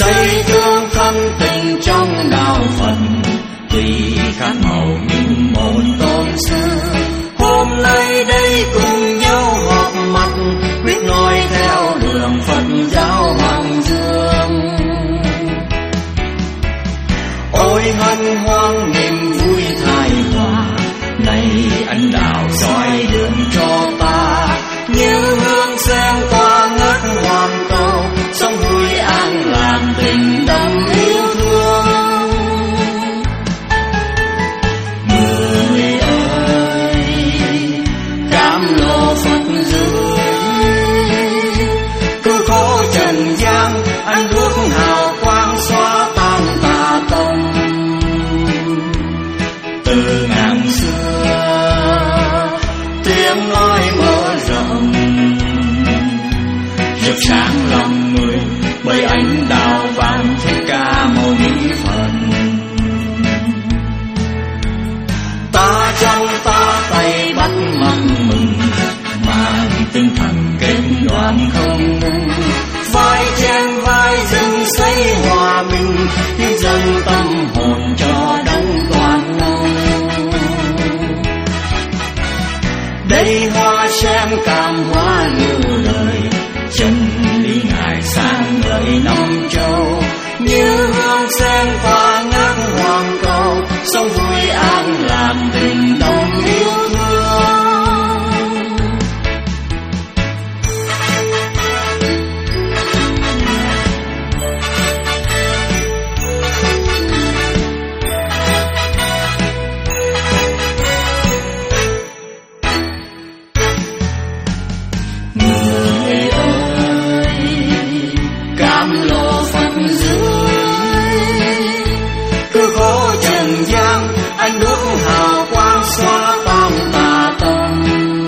thấy thương thân tình trong đạo Phật, tuy khác màu nhưng một tôn sư. Hôm nay đây cùng nhau họp mặt, quyết noi theo đường Phật giáo Hoàng Dương. Ôi hân hoan niềm vui thái hòa, này anh đạo soi đường cho ta. Như hương sen tỏa ngất hoàn cầu, sống vui an lạc tình đậm yêu thương. Người ơi, cam lồ Phật dưới, cứ khổ trần gian, anh bước hào quang xóa tan tà tông. Từ ngàn xưa tiếng nói mở rộng, rực sáng lòng người bởi ánh đào vàng Thích Ca Mâu Ni Phật. Ta trong ta tay bắt mặt mừng, mang tinh thần kết đoàn không ngừng. Vai trên vai dâng xây hòa bình, hiến dâng tâm hồn cho đấng toàn năng. Đây hoa sen cam hoa lưu đời, chân lý ngài sáng ngời năm châu. Như hương sen pha ngát hoàng cầu, sống vui an lạc tình đồng yêu thương. Anh bước hào quang xóa tan tà tâm.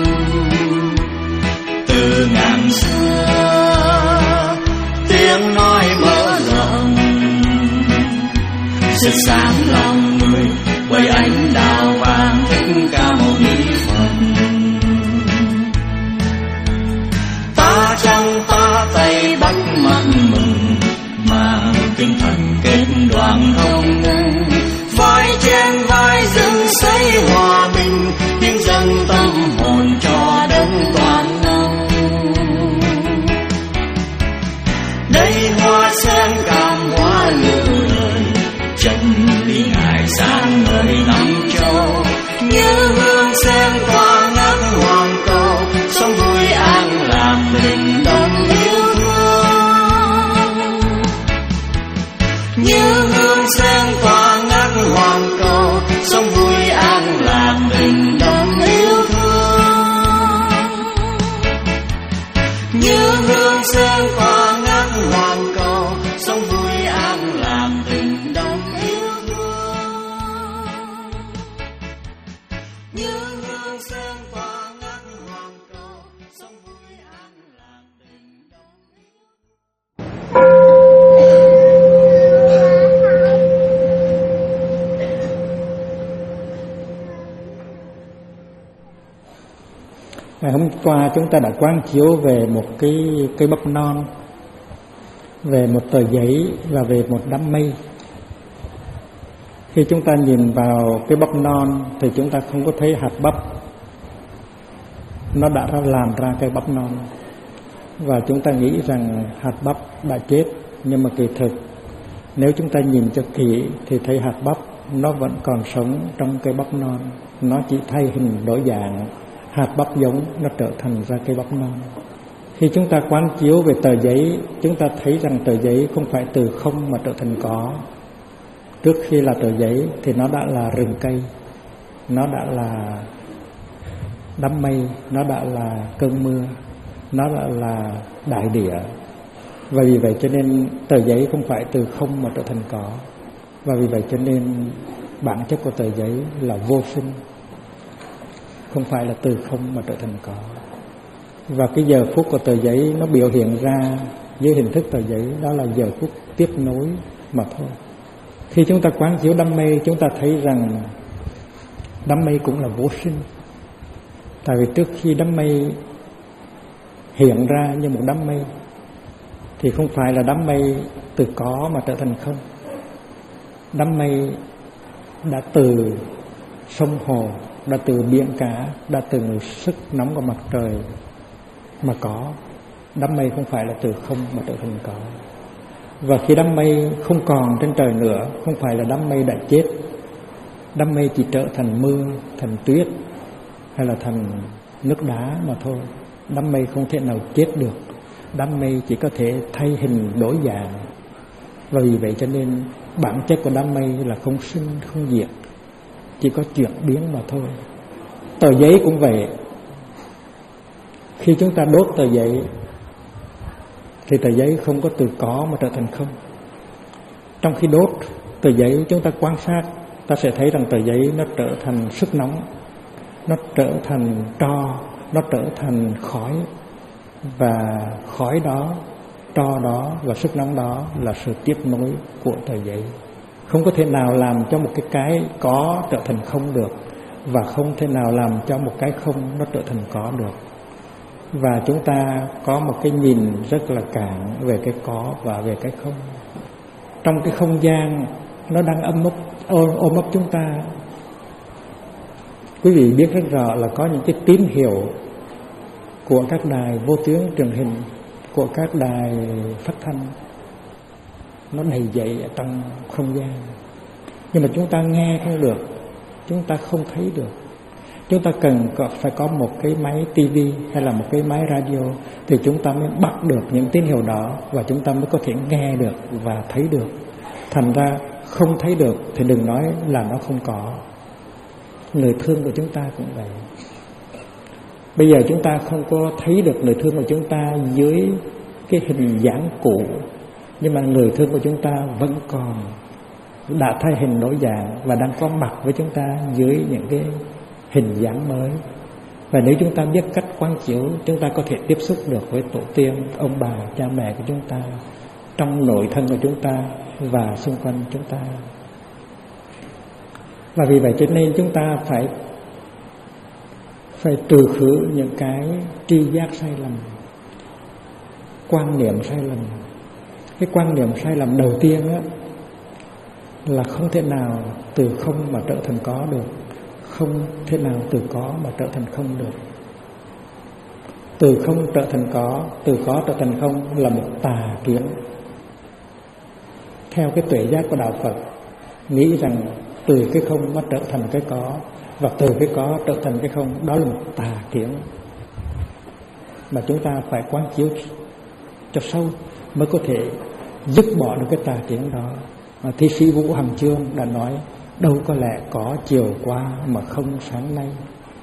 Từ ngàn xưa tiếng nói mở rộng, rực sáng lòng người bởi ánh đào vàng Thích Ca Mâu Ni Phật. Ta trong ta tay bắt mặt mừng, mang tinh thần kết đoàn không ngừng. Vai trên vai dâng xây hòa bình, hiến dâng tâm hồn cho đấng toàn năng. Đây hoa sen cam hoa lưu đời, chân lý ngài sáng ngời năm châu. Như hương sen tỏa ngát hoàng cầu, sống vui an lạc tình đồng yêu thương. Như hương sen tỏa ngát hoàng cầu, sống vui an lạc tình đồng yêu thương. Như hương sen tỏa ngát hoàng cầu, sống vui an lạc tình đồng yêu thương. Như hương sen tỏa ngát hoàng cầu, sống vui an lạc tình đồng yêu thương. Ngày hôm qua chúng ta đã quán chiếu về một cây bắp non, về một tờ giấy và về một đám mây. Khi chúng ta nhìn vào cây bắp non thì chúng ta không có thấy hạt bắp, nó đã làm ra cây bắp non. Và chúng ta nghĩ rằng hạt bắp đã chết, nhưng mà kỳ thực nếu chúng ta nhìn cho kỹ thì thấy hạt bắp nó vẫn còn sống trong cây bắp non. Nó chỉ thay hình đổi dạng, hạt bắp giống nó trở thành ra cây bắp non. Khi chúng ta quán chiếu về tờ giấy, chúng ta thấy rằng tờ giấy không phải từ không mà trở thành có. Trước khi là tờ giấy thì nó đã là rừng cây, nó đã là đám mây, nó đã là cơn mưa, nó đã là đại địa. Và vì vậy cho nên tờ giấy không phải từ không mà trở thành có. Và vì vậy cho nên bản chất của tờ giấy là vô sinh, không phải là từ không mà trở thành có. Và cái giờ phút của tờ giấy nó biểu hiện ra dưới hình thức tờ giấy, đó là giờ phút tiếp nối mà thôi. Khi chúng ta quán chiếu đám mây, chúng ta thấy rằng đám mây cũng là vô sinh. Tại vì trước khi đám mây hiện ra như một đám mây thì không phải là đám mây từ có mà trở thành không. Đám mây đã từ sông hồ, đã từ biển cả, đã từ sức nóng của mặt trời mà có. Đám mây không phải là từ không mà trở thành có. Và khi đám mây không còn trên trời nữa, không phải là đám mây đã chết. Đám mây chỉ trở thành mưa, thành tuyết hay là thành nước đá mà thôi. Đám mây không thể nào chết được. Đám mây chỉ có thể thay hình đổi dạng. Và vì vậy cho nên bản chất của đám mây là không sinh không diệt, chỉ có chuyển biến mà thôi. Tờ giấy cũng vậy. Khi chúng ta đốt tờ giấy thì tờ giấy không có từ có mà trở thành không. Trong khi đốt tờ giấy, chúng ta quan sát, ta sẽ thấy rằng tờ giấy nó trở thành sức nóng, nó trở thành tro, nó trở thành khói. Và khói đó, tro đó và sức nóng đó là sự tiếp nối của tờ giấy. Không có thể nào làm cho một cái có trở thành không được, và không thể nào làm cho một cái không nó trở thành có được. Và chúng ta có một cái nhìn rất là cạn về cái có và về cái không. Trong cái không gian nó đang ôm ấp chúng ta, quý vị biết rất rõ là có những cái tín hiệu của các đài vô tuyến truyền hình, của các đài phát thanh, nó đầy dậy ở trong không gian. Nhưng mà chúng ta nghe không được, chúng ta không thấy được. Chúng ta cần phải có một cái máy TV hay là một cái máy radio thì chúng ta mới bắt được những tín hiệu đó, và chúng ta mới có thể nghe được và thấy được. Thành ra không thấy được thì đừng nói là nó không có. Người thương của chúng ta cũng vậy. Bây giờ chúng ta không có thấy được người thương của chúng ta dưới cái hình dáng cũ, nhưng mà người thương của chúng ta vẫn còn, đã thay hình đổi dạng và đang có mặt với chúng ta dưới những cái hình dáng mới. Và nếu chúng ta biết cách quán chiếu, chúng ta có thể tiếp xúc được với tổ tiên, ông bà, cha mẹ của chúng ta, trong nội thân của chúng ta và xung quanh chúng ta. Và vì vậy cho nên chúng ta phải trừ khử những cái tri giác sai lầm, quan niệm sai lầm. Cái quan niệm sai lầm đầu tiên á, là không thể nào từ không mà trở thành có được, không thể nào từ có mà trở thành không được. Từ không trở thành có, từ có trở thành không là một tà kiến. Theo cái tuệ giác của đạo Phật, nghĩ rằng từ cái không mà trở thành cái có, và từ cái có trở thành cái không, đó là một tà kiến mà chúng ta phải quán chiếu cho sâu mới có thể dứt bỏ được cái tà kiến đó. Thi sĩ Vũ Hằng Chương đã nói: đâu có lẽ có chiều qua mà không sáng nay.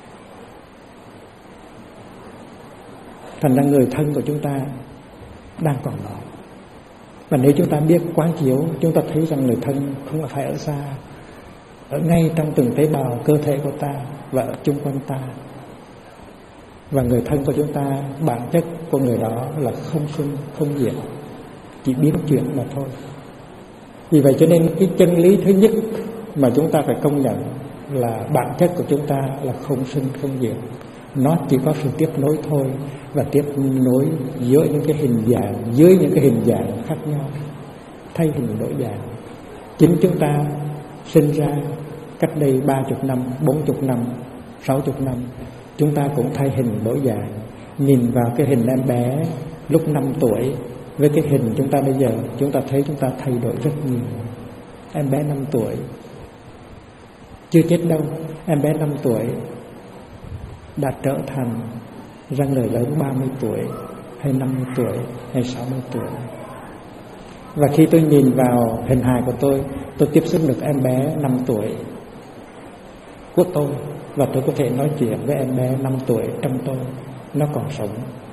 Thành ra người thân của chúng ta đang còn đó. Và nếu chúng ta biết quán chiếu, chúng ta thấy rằng người thân không phải ở xa, ở ngay trong từng tế bào cơ thể của ta và ở chung quanh ta. Và người thân của chúng ta, bản chất của người đó là không sinh không diệt, chỉ biến chuyển mà thôi. Vì vậy cho nên cái chân lý thứ nhất mà chúng ta phải công nhận là bản chất của chúng ta là không sinh không diệt. Nó chỉ có sự tiếp nối thôi, và tiếp nối giữa những cái hình dạng, dưới những cái hình dạng khác nhau, thay hình đổi dạng. Chính chúng ta sinh ra cách đây 30 năm, 40 năm, 60 năm, chúng ta cũng thay hình đổi dạng. Nhìn vào cái hình em bé lúc 5 tuổi với cái hình chúng ta bây giờ, chúng ta thấy chúng ta thay đổi rất nhiều. Em bé 5 tuổi chưa chết đâu, em bé 5 tuổi đã trở thành ra người lớn 30 tuổi hay 50 tuổi hay 60 tuổi. Và khi tôi nhìn vào hình hài của tôi tiếp xúc được em bé 5 tuổi của tôi, và tôi có thể nói chuyện với em bé 5 tuổi trong tôi, nó còn sống.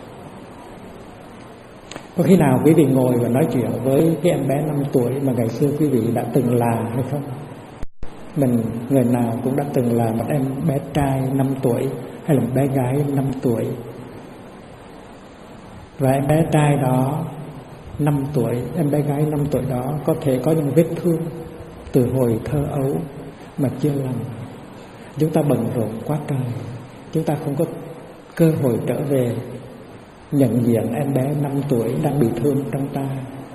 Có khi nào quý vị ngồi và nói chuyện với cái em bé 5 tuổi mà ngày xưa quý vị đã từng là hay không? Người nào cũng đã từng là một em bé trai 5 tuổi hay là một bé gái 5 tuổi. Và em bé trai đó 5 tuổi, em bé gái 5 tuổi đó có thể có những vết thương từ hồi thơ ấu mà chưa lành. Chúng ta bận rộn quá trời, chúng ta không có cơ hội trở về nhận diện em bé 5 tuổi đang bị thương trong ta,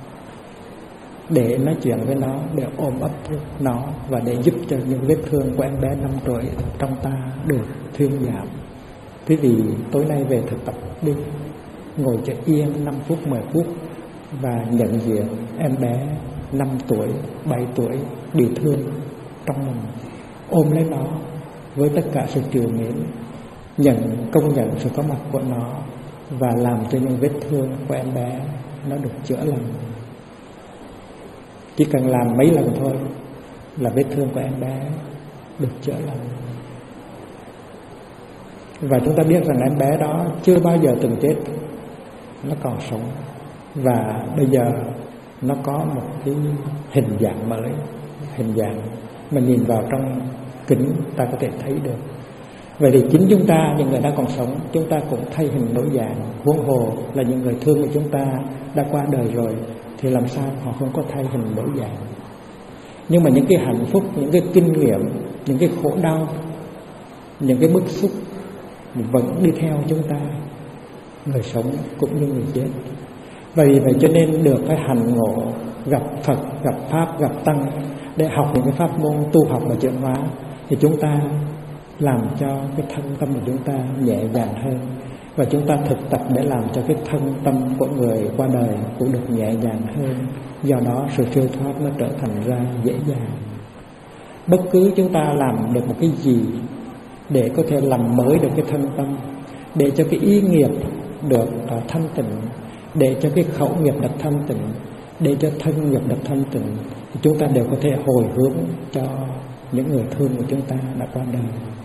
để nói chuyện với nó, để ôm ấp nó và để giúp cho những vết thương của em bé 5 tuổi trong ta được thuyên giảm. Quý vị tối nay về thực tập đi, ngồi cho yên 5 phút 10 phút và nhận diện em bé 5 tuổi, 7 tuổi bị thương trong mình, ôm lấy nó với tất cả sự trìu mến, công nhận sự có mặt của nó và làm cho những vết thương của em bé nó được chữa lành. Chỉ cần làm mấy lần thôi là vết thương của em bé được chữa lành. Và chúng ta biết rằng em bé đó chưa bao giờ từng chết, nó còn sống, và bây giờ nó có một cái hình dạng mới, hình dạng mà nhìn vào trong kính ta có thể thấy được. Vậy thì chính chúng ta, những người đang còn sống, chúng ta cũng thay hình đổi dạng. Huống hồ là những người thương của chúng ta đã qua đời rồi, thì làm sao họ không có thay hình đổi dạng. Nhưng mà những cái hạnh phúc, những cái kinh nghiệm, những cái khổ đau, những cái bức xúc vẫn đi theo chúng ta, người sống cũng như người chết. Vì vậy cho nên được cái hành ngộ, gặp Phật, gặp Pháp, gặp Tăng để học những cái pháp môn tu học và chuyển hóa, thì chúng ta làm cho cái thân tâm của chúng ta nhẹ nhàng hơn, và chúng ta thực tập để làm cho cái thân tâm của người qua đời cũng được nhẹ nhàng hơn. Do đó sự siêu thoát nó trở thành ra dễ dàng. Bất cứ chúng ta làm được một cái gì để có thể làm mới được cái thân tâm, để cho cái ý nghiệp được thanh tịnh, để cho cái khẩu nghiệp được thanh tịnh, để cho thân nghiệp được thanh tịnh, thì chúng ta đều có thể hồi hướng cho những người thương của chúng ta đã qua đời.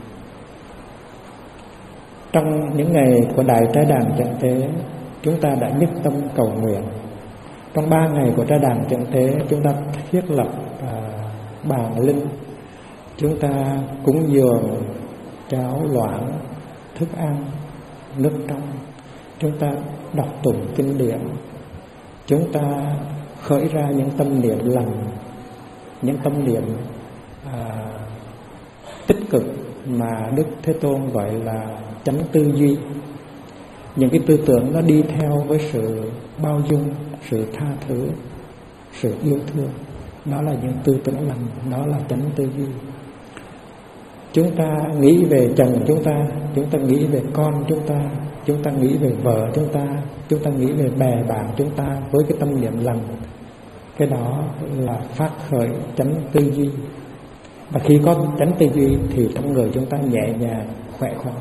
Trong những ngày của Đại Trái Đàn Trận Tế, chúng ta đã nhất tâm cầu nguyện. Trong 3 ngày của Trái Đàn Trận Tế, chúng ta thiết lập bàn linh, chúng ta cúng dường cháo loãng, thức ăn, nước trong, chúng ta đọc tụng kinh điển, chúng ta khởi ra những tâm niệm lành, những tâm niệm tích cực mà Đức Thế Tôn gọi là chánh tư duy. Những cái tư tưởng nó đi theo với sự bao dung, sự tha thứ, sự yêu thương. Đó là những tư tưởng lành, đó là chánh tư duy. Chúng ta nghĩ về chồng chúng ta nghĩ về con chúng ta nghĩ về vợ chúng ta nghĩ về bè bạn chúng ta với cái tâm niệm lành. Cái đó là phát khởi chánh tư duy. Và khi có chánh tư duy thì trong người chúng ta nhẹ nhàng, khỏe khoắn.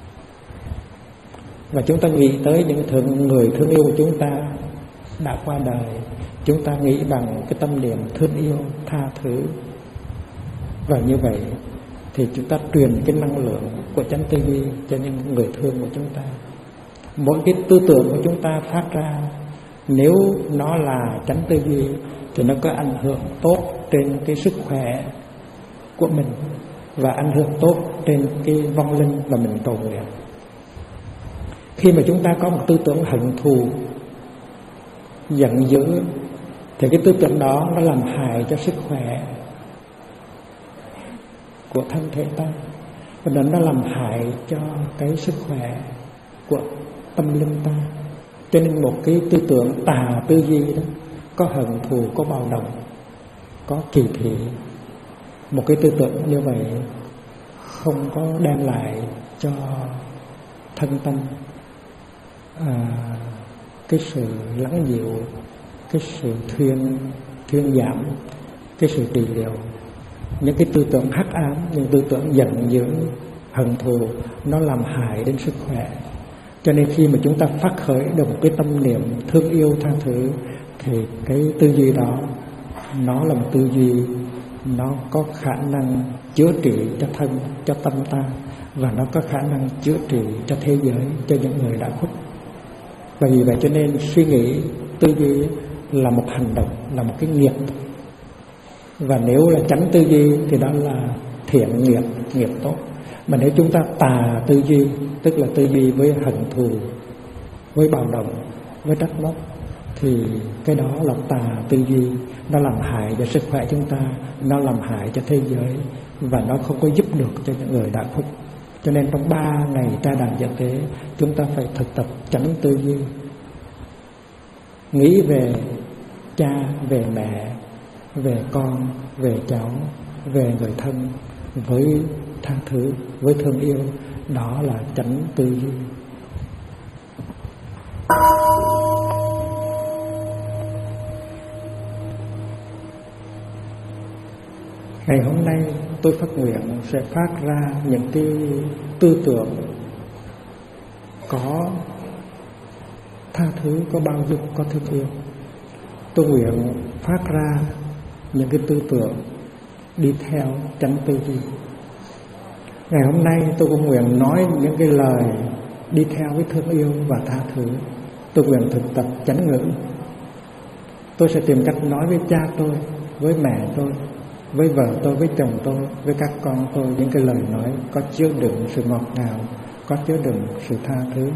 Và chúng ta nghĩ tới những người thương yêu của chúng ta đã qua đời, chúng ta nghĩ bằng cái tâm niệm thương yêu, tha thứ. Và như vậy thì chúng ta truyền cái năng lượng của chánh tư duy cho những người thương của chúng ta. Mỗi cái tư tưởng của chúng ta phát ra, nếu nó là chánh tư duy thì nó có ảnh hưởng tốt trên cái sức khỏe của mình và ảnh hưởng tốt trên cái vong linh mà mình cầu nguyện. Khi mà chúng ta có một tư tưởng hận thù, giận dữ, thì cái tư tưởng đó nó làm hại cho sức khỏe của thân thể ta, và nó làm hại cho cái sức khỏe của tâm linh ta. Cho nên một cái tư tưởng tà tư duy đó, có hận thù, có bạo động, có kỳ thị, một cái tư tưởng như vậy không có đem lại cho thân tâm cái sự lắng dịu, cái sự thuyên giảm, cái sự trị liệu. Những cái tư tưởng hắc ám, những tư tưởng giận dữ, hận thù, nó làm hại đến sức khỏe. Cho nên khi mà chúng ta phát khởi được một cái tâm niệm thương yêu, tha thứ, thì cái tư duy đó nó là một tư duy nó có khả năng chữa trị cho thân, cho tâm ta, và nó có khả năng chữa trị cho thế giới, cho những người đã khuất. Và vì vậy cho nên suy nghĩ, tư duy là một hành động, là một cái nghiệp. Và nếu là chánh tư duy thì đó là thiện nghiệp, nghiệp tốt. Mà nếu chúng ta tà tư duy, tức là tư duy với hận thù, với bạo động, với trách móc, thì cái đó là tà tư duy. Nó làm hại cho sức khỏe chúng ta, nó làm hại cho thế giới, và nó không có giúp được cho những người đã khuất. Cho nên trong 3 ngày trai đàn giảng tế, chúng ta phải thực tập chánh tư duy, nghĩ về cha, về mẹ, về con, về cháu, về người thân với tha thứ, với thương yêu. Đó là chánh tư duy. Ngày hôm nay tôi phát nguyện sẽ phát ra những cái tư tưởng có tha thứ, có bao dung, có thương yêu. Tôi nguyện phát ra những cái tư tưởng đi theo chánh tư duy. Ngày hôm nay tôi cũng nguyện nói những cái lời đi theo với thương yêu và tha thứ. Tôi nguyện thực tập chánh ngữ. Tôi sẽ tìm cách nói với cha tôi, với mẹ tôi, với vợ tôi, với chồng tôi, với các con tôi những cái lời nói có chứa đựng sự ngọt ngào, có chứa đựng sự tha thứ,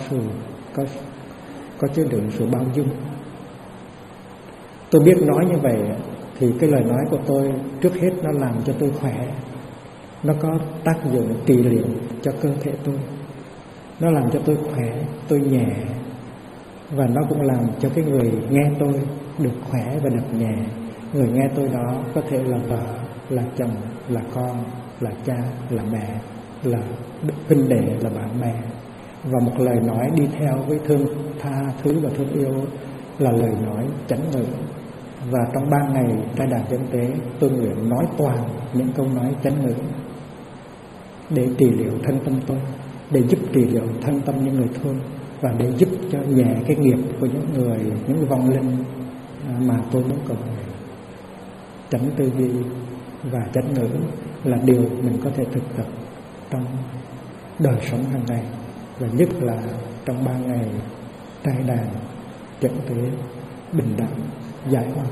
có chứa đựng sự bao dung. Tôi biết nói như vậy thì cái lời nói của tôi trước hết nó làm cho tôi khỏe, nó có tác dụng trị liệu cho cơ thể tôi, nó làm cho tôi khỏe, tôi nhẹ, và nó cũng làm cho cái người nghe tôi được khỏe và được nhẹ. Người nghe tôi đó có thể là vợ, là chồng, là con, là cha, là mẹ, là huynh đệ, là bạn bè. Và một lời nói đi theo với tha thứ và thương yêu là lời nói chánh ngữ. Và trong 3 ngày trai đàn giảng tế, tôi nguyện nói toàn những câu nói chánh ngữ để trị liệu thân tâm tôi, để giúp trị liệu thân tâm những người thương, và để giúp cho nhẹ cái nghiệp của những vong linh mà tôi muốn cầu nguyện. Chánh tư duy và chánh ngữ là điều mình có thể thực tập trong đời sống hàng ngày, và nhất là trong 3 ngày trai đàn giảng tế bình đẳng giải thoát.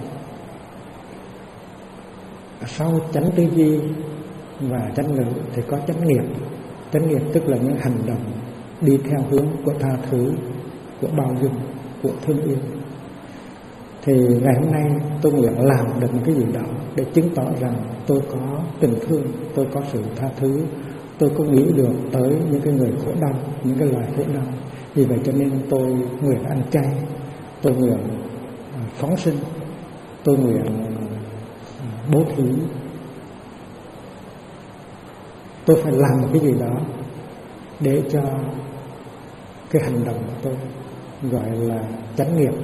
Sau chánh tư duy và chánh ngữ thì có chánh nghiệp. Chánh nghiệp tức là những hành động đi theo hướng của tha thứ, của bao dung, của thương yêu. Thì ngày hôm nay tôi nguyện làm được một cái gì đó để chứng tỏ rằng tôi có tình thương, tôi có sự tha thứ, tôi có nghĩ được tới những cái người khổ đau, những cái loài khổ đau. Vì vậy cho nên tôi nguyện ăn chay, tôi nguyện phóng sinh, tôi nguyện bố thí. Tôi phải làm một cái gì đó để cho cái hành động của tôi gọi là chánh nghiệp,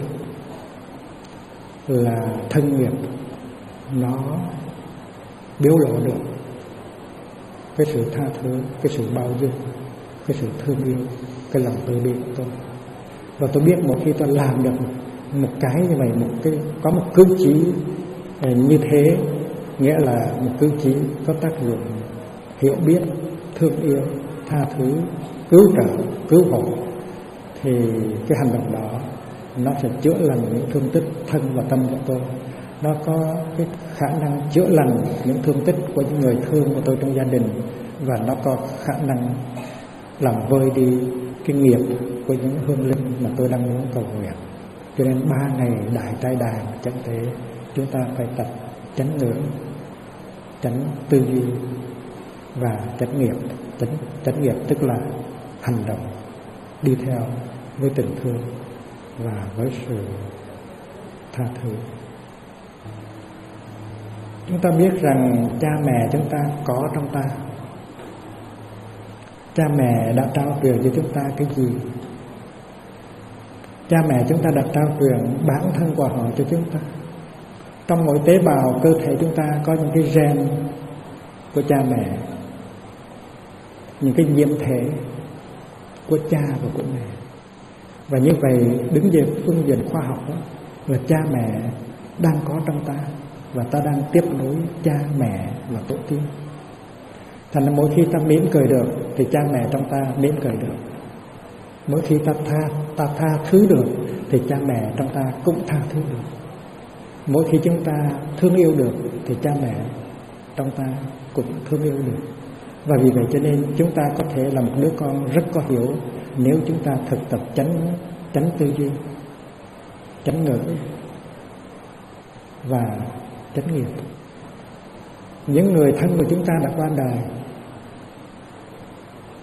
là thân nghiệp, nó biểu lộ được cái sự tha thứ, cái sự bao dung, cái sự thương yêu, cái lòng từ bi của tôi. Và tôi biết một khi tôi làm được một cái như vậy, có một cử chỉ như thế, nghĩa là một cử chỉ có tác dụng hiểu biết, thương yêu, tha thứ, cứu trợ, cứu hộ, thì cái hành động đó nó sẽ chữa lành những thương tích thân và tâm của tôi. Nó có cái khả năng chữa lành những thương tích của những người thương của tôi trong gia đình, và nó có khả năng làm vơi đi cái nghiệp của những hương linh mà tôi đang muốn cầu nguyện. Cho nên 3 ngày đại trai đàn chánh tế, chúng ta phải tập chánh ngữ, chánh tư duy và chánh nghiệp. Chánh nghiệp tức là hành động đi theo với tình thương và với sự tha thứ. Chúng ta biết rằng cha mẹ chúng ta có trong ta. Cha mẹ đã trao truyền cho chúng ta cái gì? Cha mẹ chúng ta đã trao truyền bản thân của họ cho chúng ta. Trong mỗi tế bào cơ thể chúng ta có những cái gen của cha mẹ, những cái nhiễm thể của cha và của mẹ. Và như vậy, đứng về phương diện khoa học đó, là cha mẹ đang có trong ta, và ta đang tiếp nối cha mẹ và tổ tiên. Thành ra mỗi khi ta mỉm cười được thì cha mẹ trong ta mỉm cười được. Mỗi khi ta tha thứ được thì cha mẹ trong ta cũng tha thứ được. Mỗi khi chúng ta thương yêu được thì cha mẹ trong ta cũng thương yêu được. Và vì vậy cho nên chúng ta có thể là một đứa con rất có hiểu nếu chúng ta thực tập chánh tư duy, chánh ngữ và chánh nghiệp. Những người thân của chúng ta đã qua đời,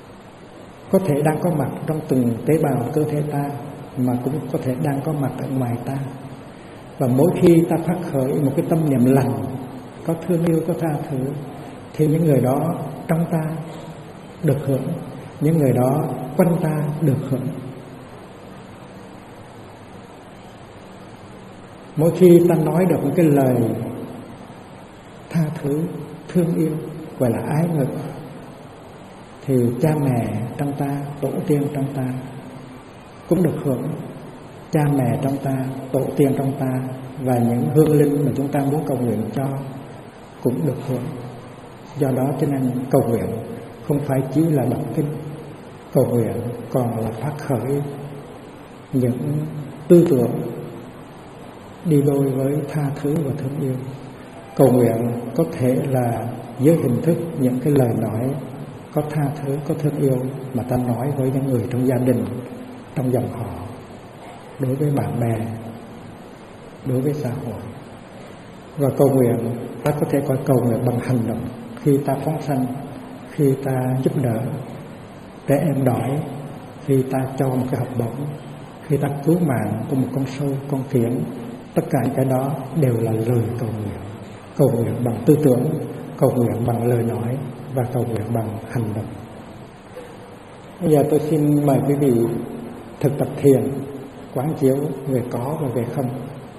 có thể đang có mặt trong từng tế bào cơ thể ta, mà cũng có thể đang có mặt ở ngoài ta. Và mỗi khi ta phát khởi một cái tâm niệm lành, có thương yêu, có tha thứ, thì những người đó trong ta được hưởng, những người đó quanh ta được hưởng. Mỗi khi ta nói được một cái lời tha thứ, thương yêu, gọi là ái ngữ, thì cha mẹ trong ta, tổ tiên trong ta cũng được hưởng. Cha mẹ trong ta, tổ tiên trong ta và những hương linh mà chúng ta muốn cầu nguyện cho cũng được hưởng. Do đó cho nên cầu nguyện không phải chỉ là đọc kinh, cầu nguyện còn là phát khởi những tư tưởng đi đôi với tha thứ và thương yêu. Cầu nguyện có thể là dưới hình thức những cái lời nói có tha thứ, có thương yêu mà ta nói với những người trong gia đình, trong dòng họ, đối với bạn bè, đối với xã hội. Và cầu nguyện, ta có thể coi cầu nguyện bằng hành động. Khi ta phóng sanh, khi ta giúp đỡ trẻ em đói, khi ta cho một cái học bổng, khi ta cứu mạng của một con sâu, con kiến, tất cả cái đó đều là lời cầu nguyện. Cầu nguyện bằng tư tưởng, cầu nguyện bằng lời nói và cầu nguyện bằng hành động. Bây giờ tôi xin mời quý vị thực tập thiền, quán chiếu về có và về không.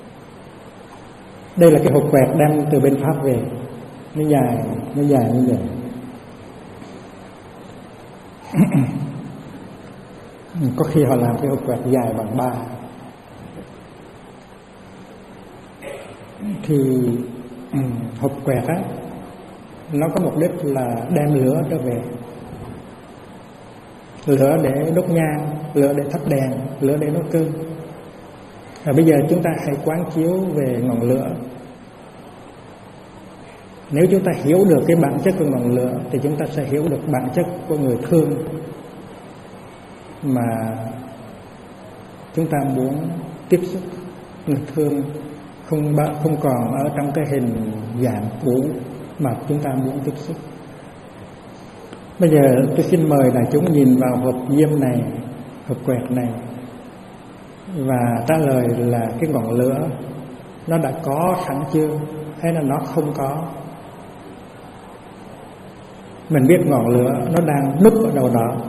Đây là cái hộp quẹt đem từ bên Pháp về, nó dài như vậy. Có khi họ làm cái hộp quẹt dài bằng 3. Thì hộp quẹt á, nó có mục đích là đem lửa trở về. Lửa để đốt nhang, lửa để thắp đèn, lửa để nấu cơm. Và bây giờ chúng ta hãy quán chiếu về ngọn lửa. Nếu chúng ta hiểu được cái bản chất của ngọn lửa thì chúng ta sẽ hiểu được bản chất của người thương mà chúng ta muốn tiếp xúc. Người thương không còn ở trong cái hình dạng cũ mà chúng ta muốn tiếp xúc. Bây giờ tôi xin mời đại chúng nhìn vào hộp diêm này, hộp quẹt này, và trả lời là cái ngọn lửa nó đã có sẵn chưa hay là nó không có. Mình biết ngọn lửa nó đang núp ở đâu đó.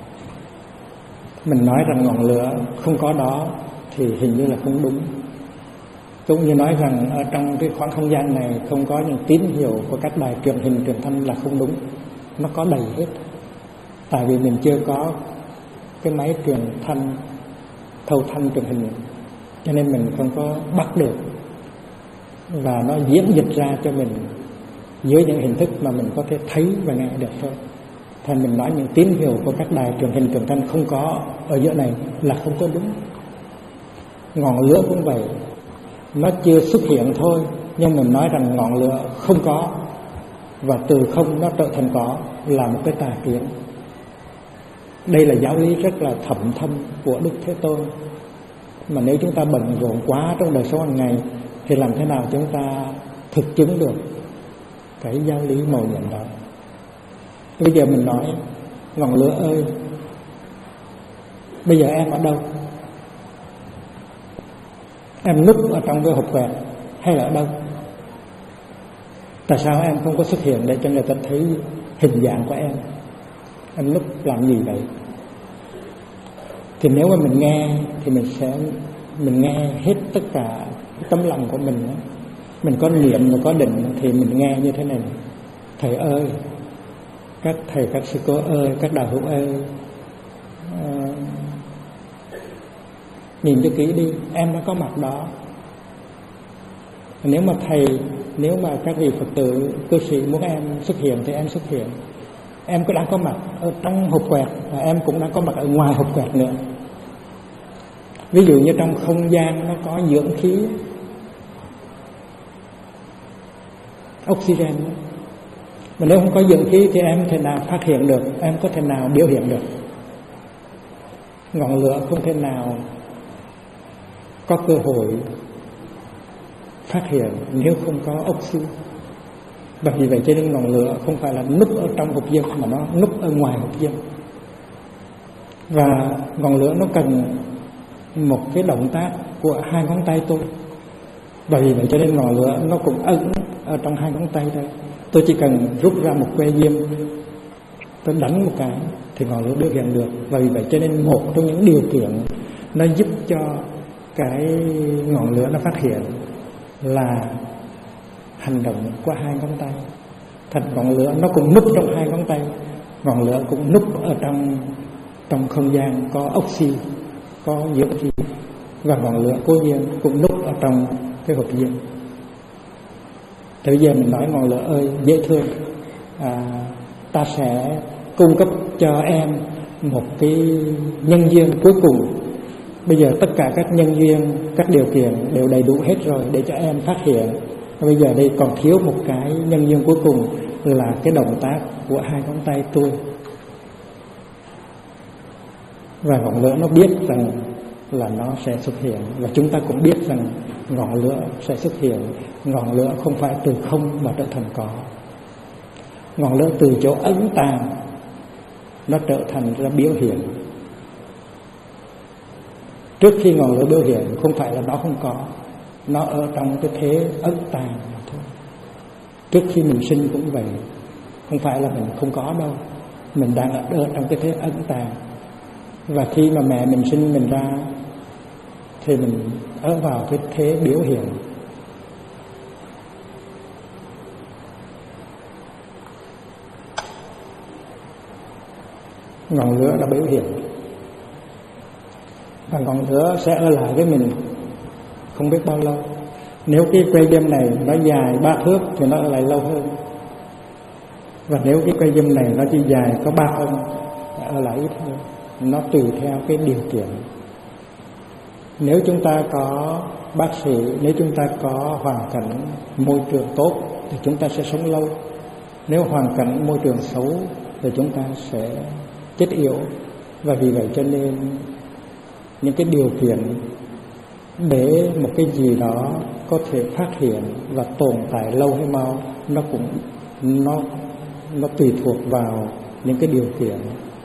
Mình nói rằng ngọn lửa không có đó thì hình như là không đúng. Cũng như nói rằng ở trong cái khoảng không gian này không có những tín hiệu của các đài truyền hình truyền thanh là không đúng. Nó có đầy hết. Tại vì mình chưa có cái máy truyền thanh, thâu thanh truyền hình, cho nên mình không có bắt được, và nó diễn dịch ra cho mình dưới những hình thức mà mình có thể thấy và nghe được thôi. Thành mình nói những tín hiệu của các đài truyền hình truyền thanh không có ở giữa này là không có đúng. Ngọn lửa cũng vậy, nó chưa xuất hiện thôi, nhưng mình nói rằng ngọn lửa không có, và từ không nó trở thành có là một cái tà kiến. Đây là giáo lý rất là thẩm thâm của Đức Thế Tôn, mà nếu chúng ta bận rộn quá trong đời sống hàng ngày thì làm thế nào chúng ta thực chứng được cái giáo lý mầu nhiệm đó. Bây giờ mình nói ngọn lửa ơi, bây giờ em ở đâu? Em núp ở trong cái hộp quẹt hay là ở đâu? Tại sao em không có xuất hiện để cho người ta thấy hình dạng của em? Em núp làm gì vậy? Thì nếu mà mình nghe thì mình nghe hết tất cả tấm lòng của mình. Mình có niệm và có định thì mình nghe như thế này: thầy ơi, các thầy, các sư cô ơi, các đạo hữu ơi, nhìn cho kỹ đi, em đã có mặt đó. Nếu mà các vị Phật tử, cư sĩ muốn em xuất hiện thì em xuất hiện. Em cũng đang có mặt ở trong hộp quẹt, và em cũng đang có mặt ở ngoài hộp quẹt nữa. Ví dụ như trong không gian nó có dưỡng khí, oxygen đó. Mà nếu không có dưỡng khí thì em thể nào phát hiện được, em có thể nào biểu hiện được. Ngọn lửa không thể nào có cơ hội phát hiện nếu không có oxy. Và vì vậy cho nên ngọn lửa không phải là núp ở trong hộp diêm, mà nó núp ở ngoài hộp diêm. Và ngọn lửa nó cần một cái động tác của hai ngón tay tôi. Và vì vậy cho nên ngọn lửa nó cũng ẩn ở trong hai ngón tay đây. Tôi chỉ cần rút ra một que diêm, tôi đánh một cái thì ngọn lửa biểu hiện được. Và vì vậy cho nên một trong những điều kiện nó giúp cho cái ngọn lửa nó phát hiện là hành động của hai ngón tay. Thật ngọn lửa nó cũng núp trong hai ngón tay, ngọn lửa cũng núp ở trong không gian có oxy, có dưỡng khí, và ngọn lửa cố nhiên cũng núp ở trong cái hộp diêm. Thì bây giờ mình nói ngọn lửa ơi dễ thương, ta sẽ cung cấp cho em một cái nhân duyên cuối cùng. Bây giờ tất cả các nhân duyên, các điều kiện đều đầy đủ hết rồi để cho em phát hiện. Bây giờ đây còn thiếu một cái nhân duyên cuối cùng là cái động tác của hai ngón tay tôi. Và ngọn lửa nó biết rằng là nó sẽ xuất hiện, và chúng ta cũng biết rằng ngọn lửa sẽ xuất hiện. Ngọn lửa không phải từ không mà trở thành có. Ngọn lửa từ chỗ ẩn tàng nó trở thành ra biểu hiện. Trước khi ngọn lửa biểu hiện không phải là nó không có, nó ở trong cái thế ẩn tàng mà thôi. Trước khi mình sinh cũng vậy, không phải là mình không có đâu, mình đang ở trong cái thế ẩn tàng. Và khi mà mẹ mình sinh mình ra thì mình ở vào cái thế biểu hiện. Ngọn lửa đã biểu hiện, và ngọn lửa sẽ ở lại với mình không biết bao lâu. Nếu cái que diêm này nó dài 3 thước thì nó ở lại lâu hơn, và nếu cái que diêm này nó chỉ dài có 3 phân ở lại ít hơn. Nó tùy theo cái điều kiện. Nếu chúng ta có bác sĩ, nếu chúng ta có hoàn cảnh môi trường tốt thì chúng ta sẽ sống lâu. Nếu hoàn cảnh môi trường xấu thì chúng ta sẽ chết yểu. Và vì vậy cho nên những cái điều kiện để một cái gì đó có thể phát hiện và tồn tại lâu hay mau, nó cũng nó tùy thuộc vào những cái điều kiện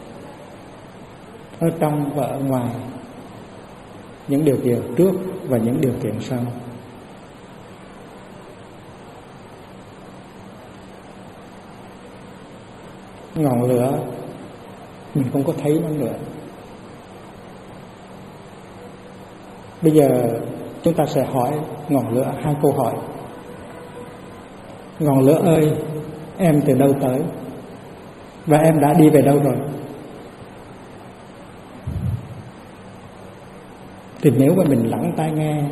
ở trong và ở ngoài, những điều kiện trước và những điều kiện sau. Ngọn lửa mình không có thấy nó nữa. Bây giờ chúng ta sẽ hỏi ngọn lửa 2 câu hỏi. Ngọn lửa ơi, em từ đâu tới? Và em đã đi về đâu rồi? Thì nếu mà mình lắng tai nghe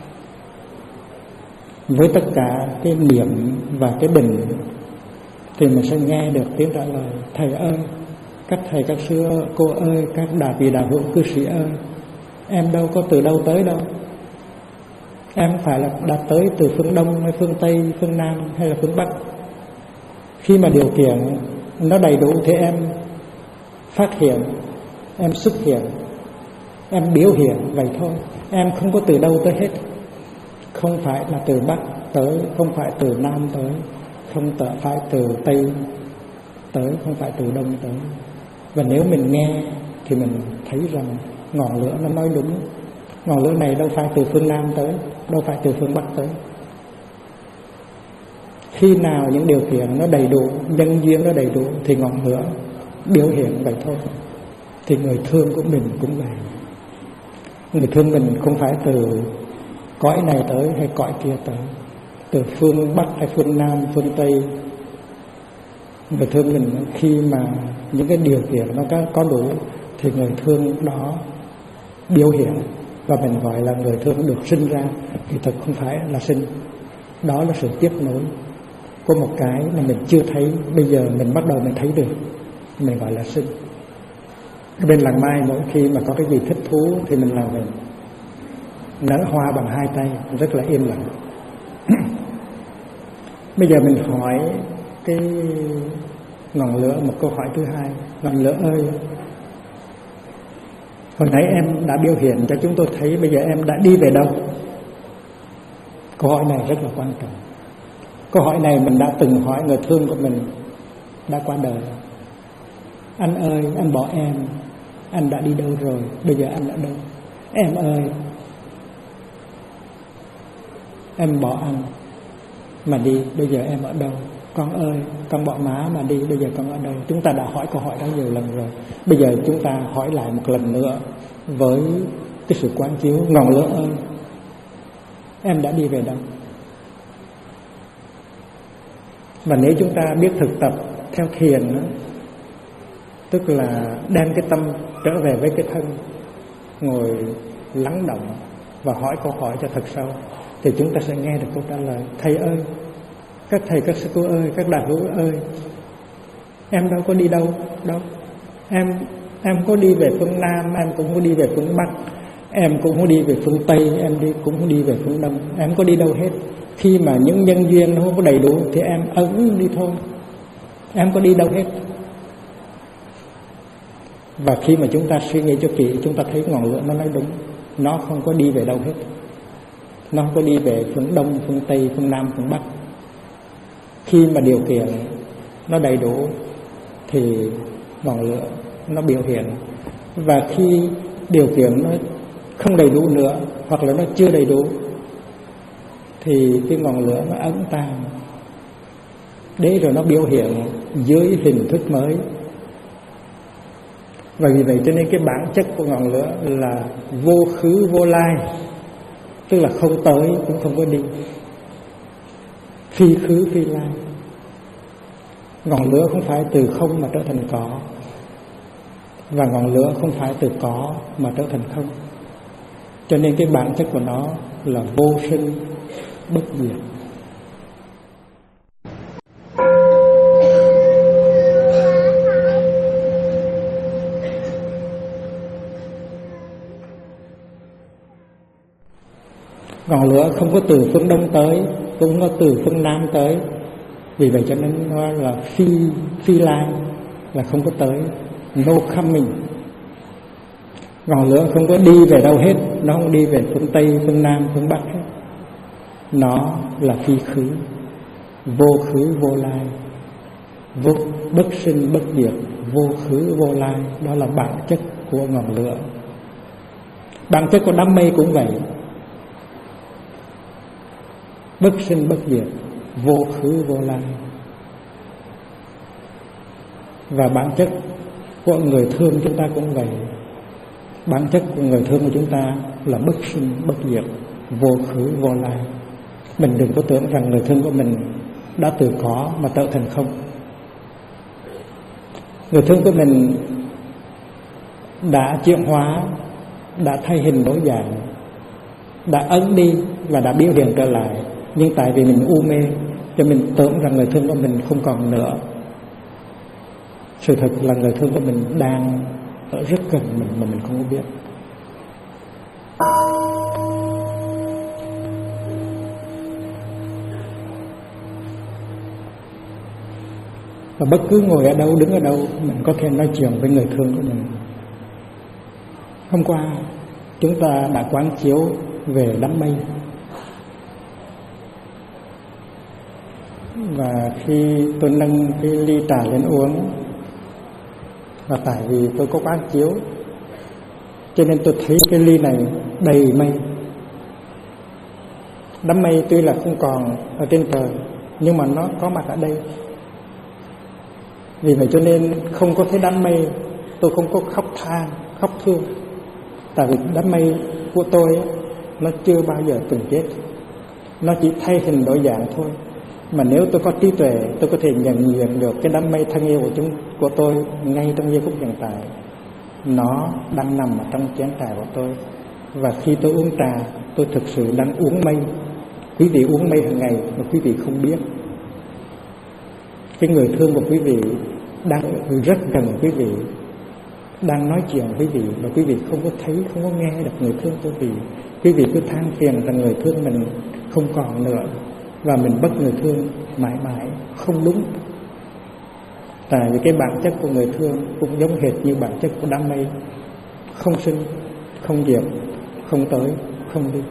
với tất cả cái niệm và cái bình thì mình sẽ nghe được tiếng trả lời. Thầy ơi, các thầy các sư cô ơi, các vị đạo hữu cư sĩ ơi, em đâu có từ đâu tới đâu. Em phải là đã tới từ phương Đông hay phương Tây, phương Nam hay là phương Bắc. Khi mà điều kiện nó đầy đủ thì em phát hiện, em xuất hiện, em biểu hiện vậy thôi. Em không có từ đâu tới hết. Không phải là từ Bắc tới, không phải từ Nam tới, không phải từ Tây tới, không phải từ Đông tới. Và nếu mình nghe thì mình thấy rằng ngọn lửa nó nói đúng. Ngọn lửa này đâu phải từ phương Nam tới, đâu phải từ phương Bắc tới. Khi nào những điều kiện nó đầy đủ, nhân duyên nó đầy đủ thì ngọn lửa biểu hiện vậy thôi. Thì người thương của mình cũng vậy. Người thương mình không phải từ cõi này tới hay cõi kia tới, từ phương Bắc hay phương Nam, phương Tây. Người thương mình khi mà những cái điều kiện nó có đủ thì người thương đó biểu hiện, và mình gọi là người thương được sinh ra. Thì thật không phải là sinh, đó là sự tiếp nối. Có một cái mà mình chưa thấy, bây giờ mình bắt đầu mình thấy được, mình gọi là sinh. Bên làng Mai mỗi khi mà có cái gì thích thú thì mình làm mình nở hoa bằng 2 tay, rất là im lặng. Bây giờ mình hỏi cái ngọn lửa một câu hỏi thứ hai. Ngọn lửa ơi, hồi nãy em đã biểu hiện cho chúng tôi thấy, bây giờ em đã đi về đâu? Câu hỏi này rất là quan trọng. Câu hỏi này mình đã từng hỏi người thương của mình đã qua đời. Anh ơi, anh bỏ em anh đã đi đâu rồi, bây giờ anh ở đâu? Em ơi, em bỏ anh mà đi, bây giờ em ở đâu? Con ơi, con bỏ má mà đi, bây giờ con ở đâu? Chúng ta đã hỏi câu hỏi đó nhiều lần rồi. Bây giờ chúng ta hỏi lại một lần nữa với cái sự quán chiếu. Ngọn lửa ơi, em đã đi về đâu? Và nếu chúng ta biết thực tập theo thiền đó, tức là đem cái tâm trở về với cái thân, ngồi lắng động và hỏi câu hỏi cho thật sâu, thì chúng ta sẽ nghe được câu trả lời. Thầy ơi, các thầy, các sư cô ơi, các đạo hữu ơi, em đâu có đi đâu đâu. Em có đi về phương Nam, em cũng có đi về phương Bắc, em cũng có đi về phương Tây, cũng có đi về phương Đông. Em có đi đâu hết. Khi mà những nhân duyên nó không có đầy đủ thì em ẩn đi thôi. Em có đi đâu hết. Và khi mà chúng ta suy nghĩ cho kỹ, chúng ta thấy ngọn lửa nó nói đúng. Nó không có đi về đâu hết. Nó không có đi về phương Đông, phương Tây, phương Nam, phương Bắc. Khi mà điều kiện nó đầy đủ thì ngọn lửa nó biểu hiện. Và khi điều kiện nó không đầy đủ nữa, hoặc là nó chưa đầy đủ, thì cái ngọn lửa nó ẩn tàng. Đấy rồi nó biểu hiện dưới hình thức mới. Và vì vậy cho nên cái bản chất của ngọn lửa là vô khứ vô lai, tức là không tới cũng không có đi, phi khứ phi lai. Ngọn lửa không phải từ không mà trở thành có, và ngọn lửa không phải từ có mà trở thành không. Cho nên cái bản chất của nó là vô sinh bất diệt. Ngọn lửa không có từ phương Đông tới, cũng không có từ phương Nam tới. Vì vậy cho nên nó là phi lai, là không có tới, no coming. Ngọn lửa không có đi về đâu hết, nó không đi về phương Tây, phương Nam, phương Bắc hết. Nó là phi khứ, vô khứ vô lai, bất sinh bất diệt, vô khứ vô lai. Đó là bản chất của ngọn lửa. Bản chất của đám mây cũng vậy, bất sinh bất diệt, vô khứ vô lai. Và bản chất của người thương chúng ta cũng vậy. Bản chất của người thương của chúng ta là bất sinh bất diệt, vô khứ vô lai. Mình đừng có tưởng rằng người thương của mình đã từ có mà trở thành không. Người thương của mình đã chuyển hóa, đã thay hình đổi dạng, đã ấn đi và đã biểu hiện trở lại. Nhưng tại vì mình u mê cho mình tưởng rằng người thương của mình không còn nữa. Sự thật là người thương của mình đang ở rất gần mình mà mình không có biết. Và bất cứ ngồi ở đâu, đứng ở đâu, mình có thể nói chuyện với người thương của mình. Hôm qua chúng ta đã quán chiếu về đám mây. Và khi tôi nâng cái ly trà lên uống, và tại vì tôi có quán chiếu cho nên tôi thấy cái ly này đầy mây. Đám mây tuy là không còn ở trên trời, nhưng mà nó có mặt ở đây. Vì vậy cho nên không có thấy đám mây, tôi không có khóc than, khóc thương. Tại vì đám mây của tôi nó chưa bao giờ từng chết, nó chỉ thay hình đổi dạng thôi. Mà nếu tôi có trí tuệ, tôi có thể nhận diện được cái đám mây thân yêu của tôi ngay trong giây phút hiện tại. Nó đang nằm ở trong chén trà của tôi. Và khi tôi uống trà, tôi thực sự đang uống mây. Quý vị uống mây hàng ngày mà quý vị không biết. Cái người thương của quý vị đang rất gần quý vị, đang nói chuyện với quý vị, và quý vị không có thấy, không có nghe được người thương của quý vị. Quý vị cứ than phiền rằng người thương mình không còn nữa, và mình bất người thương mãi mãi, không đúng. Tại vì cái bản chất của người thương cũng giống hệt như bản chất của đám mây, không sinh, không diệt, không tới, không đi.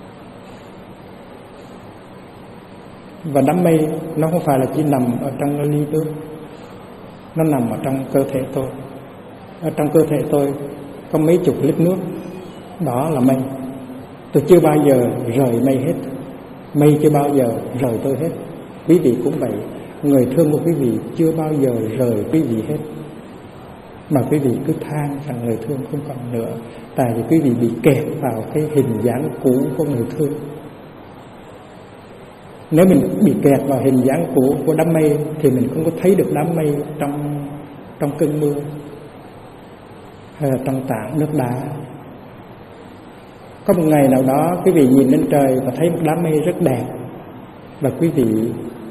Và đám mây nó không phải là chỉ nằm ở trong ly nước, nó nằm ở trong cơ thể tôi. ở trong cơ thể tôi có mấy chục lít nước, đó là mây. Tôi chưa bao giờ rời mây hết, mây chưa bao giờ rời tôi hết. Quý vị cũng vậy, người thương của quý vị chưa bao giờ rời quý vị hết, mà quý vị cứ than rằng người thương không còn nữa, tại vì quý vị bị kẹt vào cái hình dáng cũ của người thương. Nếu mình bị kẹt vào hình dáng cũ của đám mây thì mình không có thấy được đám mây trong cơn mưa hay là trong tảng nước đá. Có một ngày nào đó quý vị nhìn lên trời và thấy một đám mây rất đẹp, và quý vị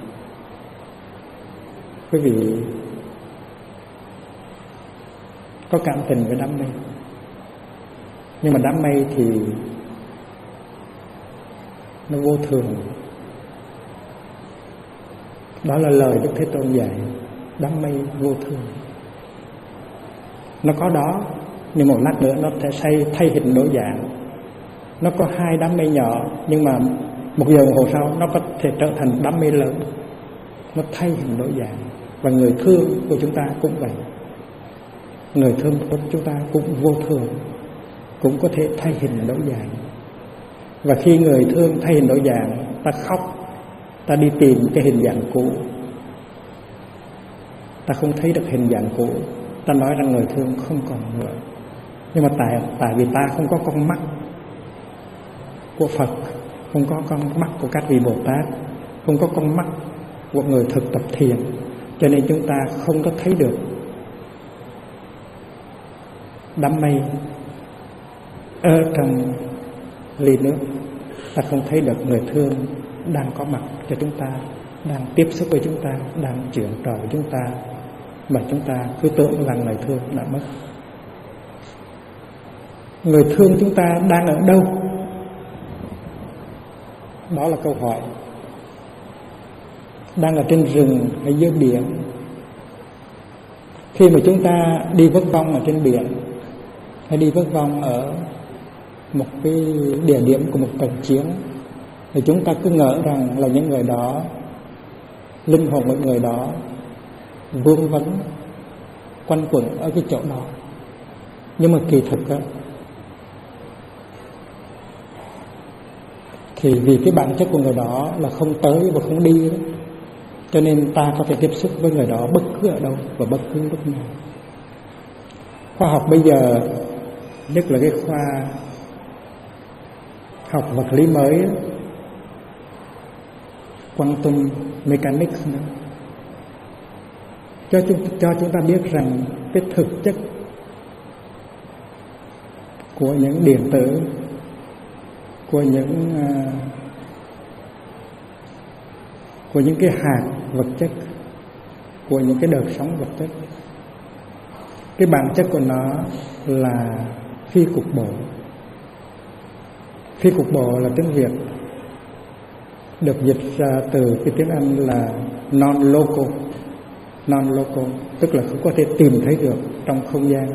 có cảm tình với đám mây. Nhưng mà đám mây thì nó vô thường. Đó là lời Đức Thế Tôn dạy, đám mây vô thường. Nó có đó, nhưng một lát nữa nó sẽ thay hình đổi dạng. Nó có hai đám mây nhỏ, nhưng mà một giờ đồng hồ sau nó có thể trở thành đám mây lớn. Nó thay hình đổi dạng. Và người thương của chúng ta cũng vậy. Người thương của chúng ta cũng vô thường, cũng có thể thay hình đổi dạng. Và khi người thương thay hình đổi dạng, ta khóc, ta đi tìm cái hình dạng cũ, ta không thấy được hình dạng cũ, ta nói rằng người thương không còn nữa. Nhưng mà tại vì ta không có con mắt của Phật, không có con mắt của các vị Bồ Tát, không có con mắt của người thực tập thiền, cho nên chúng ta không có thấy được đám mây ở trong ly nước. Ta không thấy được người thương đang có mặt cho chúng ta, đang tiếp xúc với chúng ta, đang chuyển trò với chúng ta, mà chúng ta cứ tưởng rằng người thương đã mất. Người thương chúng ta đang ở đâu? Đó là câu hỏi. Đang ở trên rừng hay dưới biển? Khi mà chúng ta đi vất vong ở trên biển, hay đi vất vong ở một cái địa điểm của một trận chiến, thì chúng ta cứ ngỡ rằng là những người đó, linh hồn của người đó vương vấn quanh quẩn ở cái chỗ đó. Nhưng mà kỳ thực á, thì vì cái bản chất của người đó là không tới và không đi đó, cho nên ta có thể tiếp xúc với người đó bất cứ ở đâu và bất cứ lúc nào. Khoa học bây giờ, nhất là cái khoa học vật lý mới, quantum mechanics nữa, cho chúng ta biết rằng cái thực chất của những điện tử, của những cái hạt vật chất, của những cái đời sống vật chất, cái bản chất của nó là phi cục bộ. Phi cục bộ là tiếng Việt, được dịch ra từ cái tiếng Anh là non-local. Non-local tức là không có thể tìm thấy được trong không gian.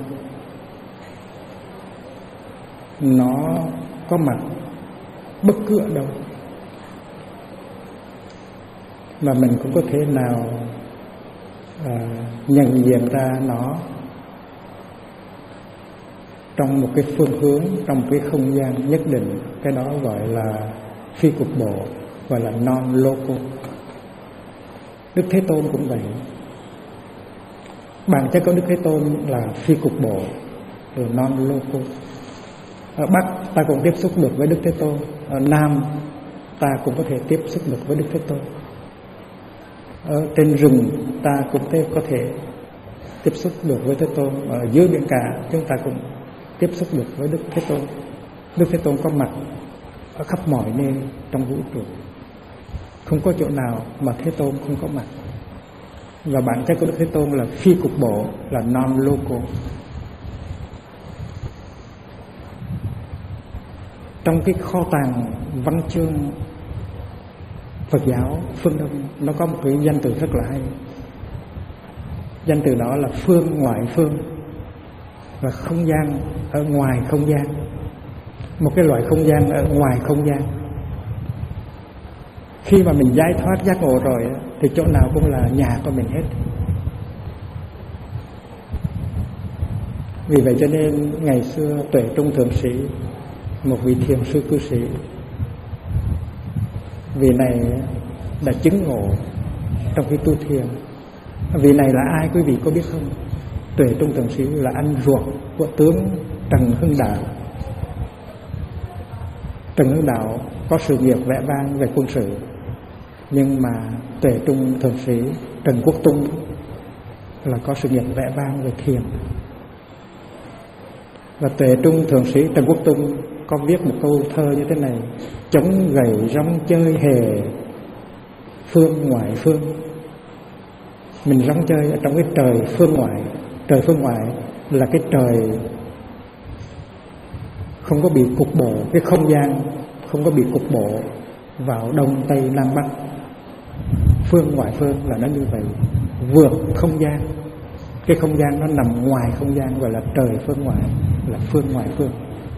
Nó có mặt bất cứ ở đâu, mà mình cũng có thể nào nhận diện ra nó trong một cái phương hướng, trong một cái không gian nhất định. Cái đó gọi là phi cục bộ, gọi là non-local. Đức Thế Tôn cũng vậy. Bản chất của Đức Thế Tôn là phi cục bộ, là non-local. Ở Bắc ta cũng tiếp xúc được với Đức Thế Tôn, ở Nam ta cũng có thể tiếp xúc được với Đức Thế Tôn, ở trên rừng ta cũng có thể tiếp xúc được với Thế Tôn, ở dưới biển cả chúng ta cũng tiếp xúc được với Đức Thế Tôn. Đức Thế Tôn có mặt ở khắp mọi nơi trong vũ trụ, không có chỗ nào mà Thế Tôn không có mặt. Và bản chất của Đức Thế Tôn là phi cục bộ, là non-local. Trong cái kho tàng văn chương Phật giáo phương Đông, nó có một cái danh từ rất là hay. Danh từ đó là phương ngoại phương, và không gian ở ngoài không gian. Một cái loại không gian ở ngoài không gian. Khi mà mình giải thoát giác ngộ rồi thì chỗ nào cũng là nhà của mình hết. Vì vậy cho nên ngày xưa Tuệ Trung Thượng Sĩ, một vị thiền sư cư sĩ, vị này đã chứng ngộ trong khi tu thiền. Vị này là ai quý vị có biết không? Tuệ Trung Thượng Sĩ là anh ruột của tướng Trần Hưng Đạo. Trần Hưng Đạo có sự nghiệp vẻ vang về quân sự, nhưng mà Tuệ Trung Thượng Sĩ Trần Quốc Tung là có sự nghiệp vẻ vang về thiền. Và Tuệ Trung Thượng Sĩ Trần Quốc Tung có viết một câu thơ như thế này: chống gậy rong chơi hề phương ngoại phương. Mình rong chơi ở trong cái trời phương ngoại. Trời phương ngoại là cái trời không có bị cục bộ, cái không gian không có bị cục bộ vào đông tây nam bắc. Phương ngoại phương là nó như vậy, vượt không gian. Cái không gian nó nằm ngoài không gian gọi là trời phương ngoại, là phương ngoại phương.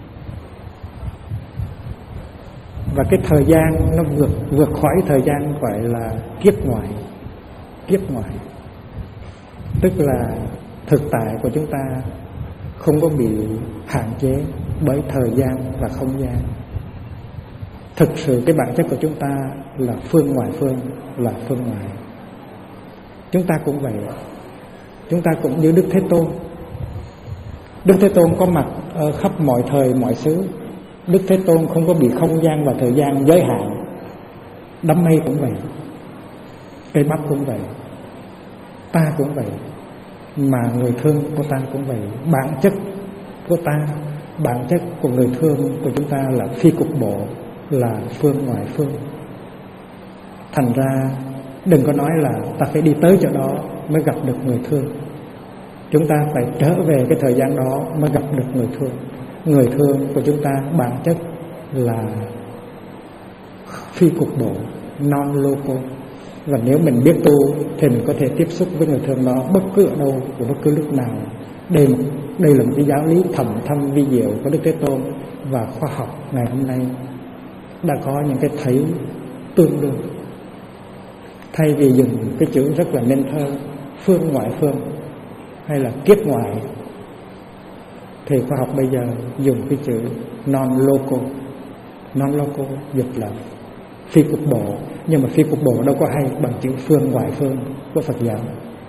Và cái thời gian nó vượt khỏi thời gian gọi là kiếp ngoại. Kiếp ngoại tức là thực tại của chúng ta không có bị hạn chế bởi thời gian và không gian. Thực sự cái bản chất của chúng ta là phương ngoại phương, là phương ngoại. Chúng ta cũng vậy. Chúng ta cũng như Đức Thế Tôn. Đức Thế Tôn có mặt ở khắp mọi thời mọi xứ. Đức Thế Tôn không có bị không gian và thời gian giới hạn. Đám mây cũng vậy, cây bắp cũng vậy, ta cũng vậy, mà người thương của ta cũng vậy. Bản chất của ta, bản chất của người thương của chúng ta là phi cục bộ, là phương ngoại phương. Thành ra đừng có nói là ta phải đi tới chỗ đó mới gặp được người thương. Chúng ta phải trở về cái thời gian đó mới gặp được người thương. Người thương của chúng ta bản chất là phi cục bộ, non-local. Và nếu mình biết tu thì mình có thể tiếp xúc với người thương đó bất cứ ở đâu và bất cứ lúc nào. Đây là một cái giáo lý thầm thâm vi diệu của Đức Thế Tôn. Và khoa học ngày hôm nay đã có những cái thấy tương đương. Thay vì dùng cái chữ rất là nên thơ phương ngoại phương hay là kiếp ngoại, thì khoa học bây giờ dùng cái chữ non-local. Non-local dịch là phi cục bộ, nhưng mà phi cục bộ đâu có hay bằng chữ phương ngoại phương của Phật giáo.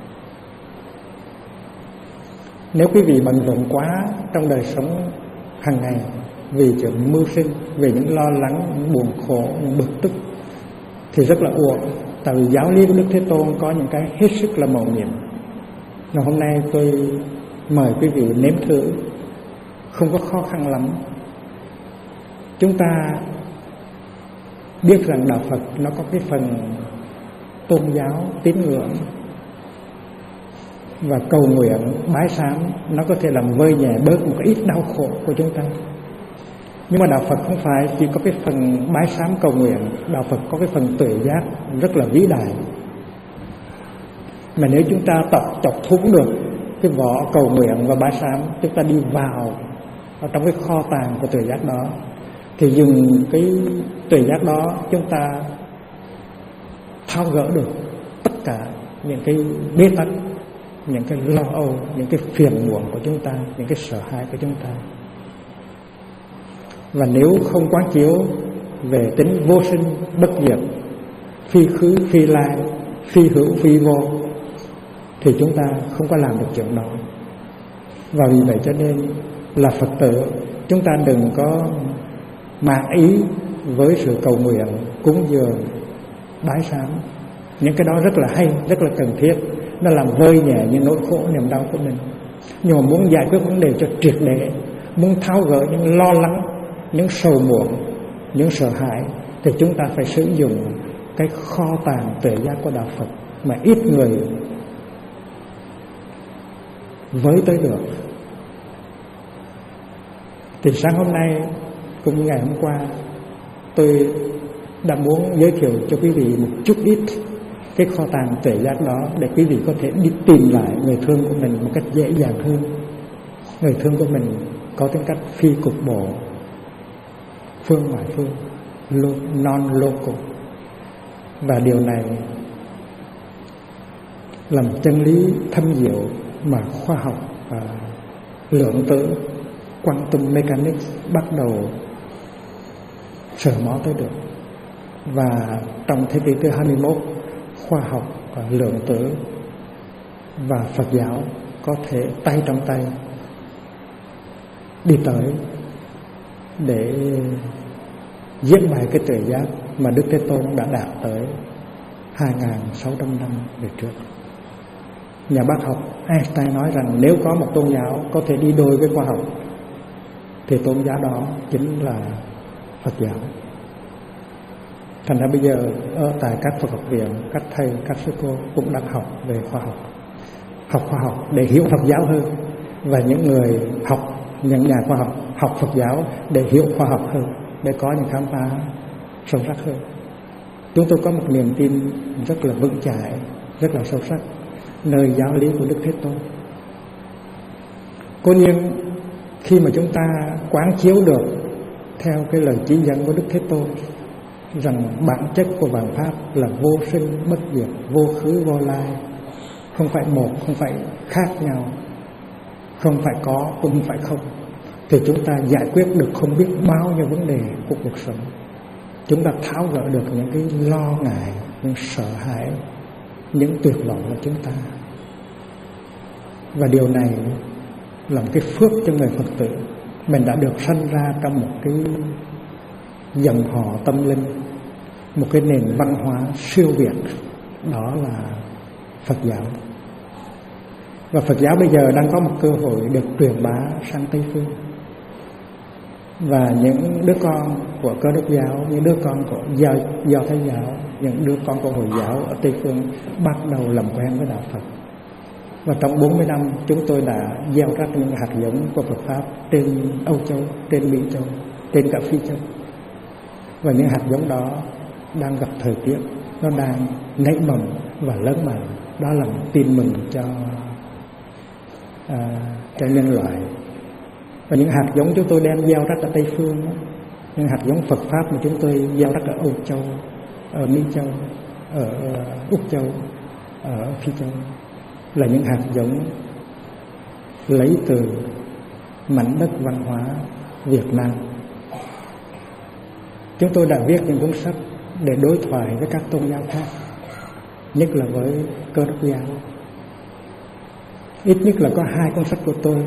Nếu quý vị bận rộn quá trong đời sống hàng ngày vì chuyện mưu sinh, vì những lo lắng, những buồn khổ, những bực tức, thì rất là uổng. Tại vì giáo lý của Đức Thế Tôn có những cái hết sức là mầu nhiệm. Và hôm nay tôi mời quý vị nếm thử, không có khó khăn lắm. Chúng ta biết rằng đạo Phật nó có cái phần tôn giáo, tín ngưỡng và cầu nguyện, bái sám, nó có thể làm vơi nhẹ bớt một cái ít đau khổ của chúng ta. Nhưng mà đạo Phật không phải chỉ có cái phần bái sám cầu nguyện. Đạo Phật có cái phần tuệ giác rất là vĩ đại. Mà nếu chúng ta chọc thủng được cái vỏ cầu nguyện và bái sám, chúng ta đi vào trong cái kho tàng của tuệ giác đó, thì dùng cái tuệ giác đó chúng ta tháo gỡ được tất cả những cái bế tắc, những cái lo âu, những cái phiền muộn của chúng ta, những cái sợ hãi của chúng ta. Và nếu không quán chiếu về tính vô sinh, bất diệt, phi khứ, phi lai, phi hữu, phi vô, thì chúng ta không có làm được chuyện đó. Và vì vậy cho nên là Phật tử, chúng ta đừng có mạn ý với sự cầu nguyện, cúng dường, bái sám. Những cái đó rất là hay, rất là cần thiết. Nó làm vơi nhẹ những nỗi khổ, niềm đau của mình. Nhưng mà muốn giải quyết vấn đề cho triệt để, muốn tháo gỡ những lo lắng, những sầu muộn, những sợ hãi, thì chúng ta phải sử dụng cái kho tàng tuệ giác của đạo Phật mà ít người với tới được. Thì sáng hôm nay cũng như ngày hôm qua, tôi đã muốn giới thiệu cho quý vị một chút ít cái kho tàng tuệ giác đó, để quý vị có thể đi tìm lại người thương của mình một cách dễ dàng hơn. Người thương của mình có tính cách phi cục bộ, phương ngoại phương, non-local. Và điều này là một chân lý thâm diệu mà khoa học lượng tử quantum mechanics bắt đầu sờ mó tới được. Và trong thế kỷ thứ 21, khoa học và lượng tử và Phật giáo có thể tay trong tay đi tới để diễn bài cái tuệ giác mà Đức Thế Tôn đã đạt tới 2.600 năm về trước. Nhà bác học Einstein nói rằng nếu có một tôn giáo có thể đi đôi với khoa học thì tôn giáo đó chính là Phật giáo. Thành ra bây giờ ở tại các Phật học viện, các thầy, các sư cô cũng đang học về khoa học, học khoa học để hiểu Phật giáo hơn, và những người học, những nhà khoa học học Phật giáo để hiểu khoa học hơn, để có những khám phá sâu sắc hơn. Chúng tôi có một niềm tin rất là vững chãi, rất là sâu sắc nơi giáo lý của Đức Thế Tôn. Cố nhiên khi mà chúng ta quán chiếu được theo cái lời chỉ dẫn của Đức Thế Tôn rằng bản chất của vạn pháp là vô sinh bất diệt, vô khứ vô lai, không phải một, không phải khác nhau, không phải có cũng không phải không, thì chúng ta giải quyết được không biết bao nhiêu vấn đề của cuộc sống. Chúng ta tháo gỡ được những cái lo ngại, những sợ hãi, những tuyệt vọng của chúng ta. Và điều này là một cái phước cho người Phật tử. Mình đã được sanh ra trong một cái dòng họ tâm linh, một cái nền văn hóa siêu việt, đó là Phật giáo. Và Phật giáo bây giờ đang có một cơ hội được truyền bá sang Tây Phương. Và những đứa con của Cơ Đốc giáo, những đứa con của Do Thái giáo, những đứa con của Hồi giáo ở Tây Phương bắt đầu làm quen với đạo Phật. Và trong 40 năm chúng tôi đã gieo rắc những hạt giống của Phật Pháp trên Âu Châu, trên Mỹ Châu, trên cả Phi Châu. Và những hạt giống đó đang gặp thời tiết, nó đang nảy mầm và lớn mạnh. Đó là một tin mừng cho nhân loại. Và những hạt giống chúng tôi đem gieo rắc ở Tây Phương, những hạt giống Phật Pháp mà chúng tôi gieo rắc ở Âu Châu, ở Mỹ Châu, ở Úc Châu, ở Phi Châu, là những hạt giống lấy từ mảnh đất văn hóa Việt Nam. Chúng tôi đã viết những cuốn sách để đối thoại với các tôn giáo khác, nhất là với Cơ Đốc giáo. Ít nhất là có 2 cuốn sách của tôi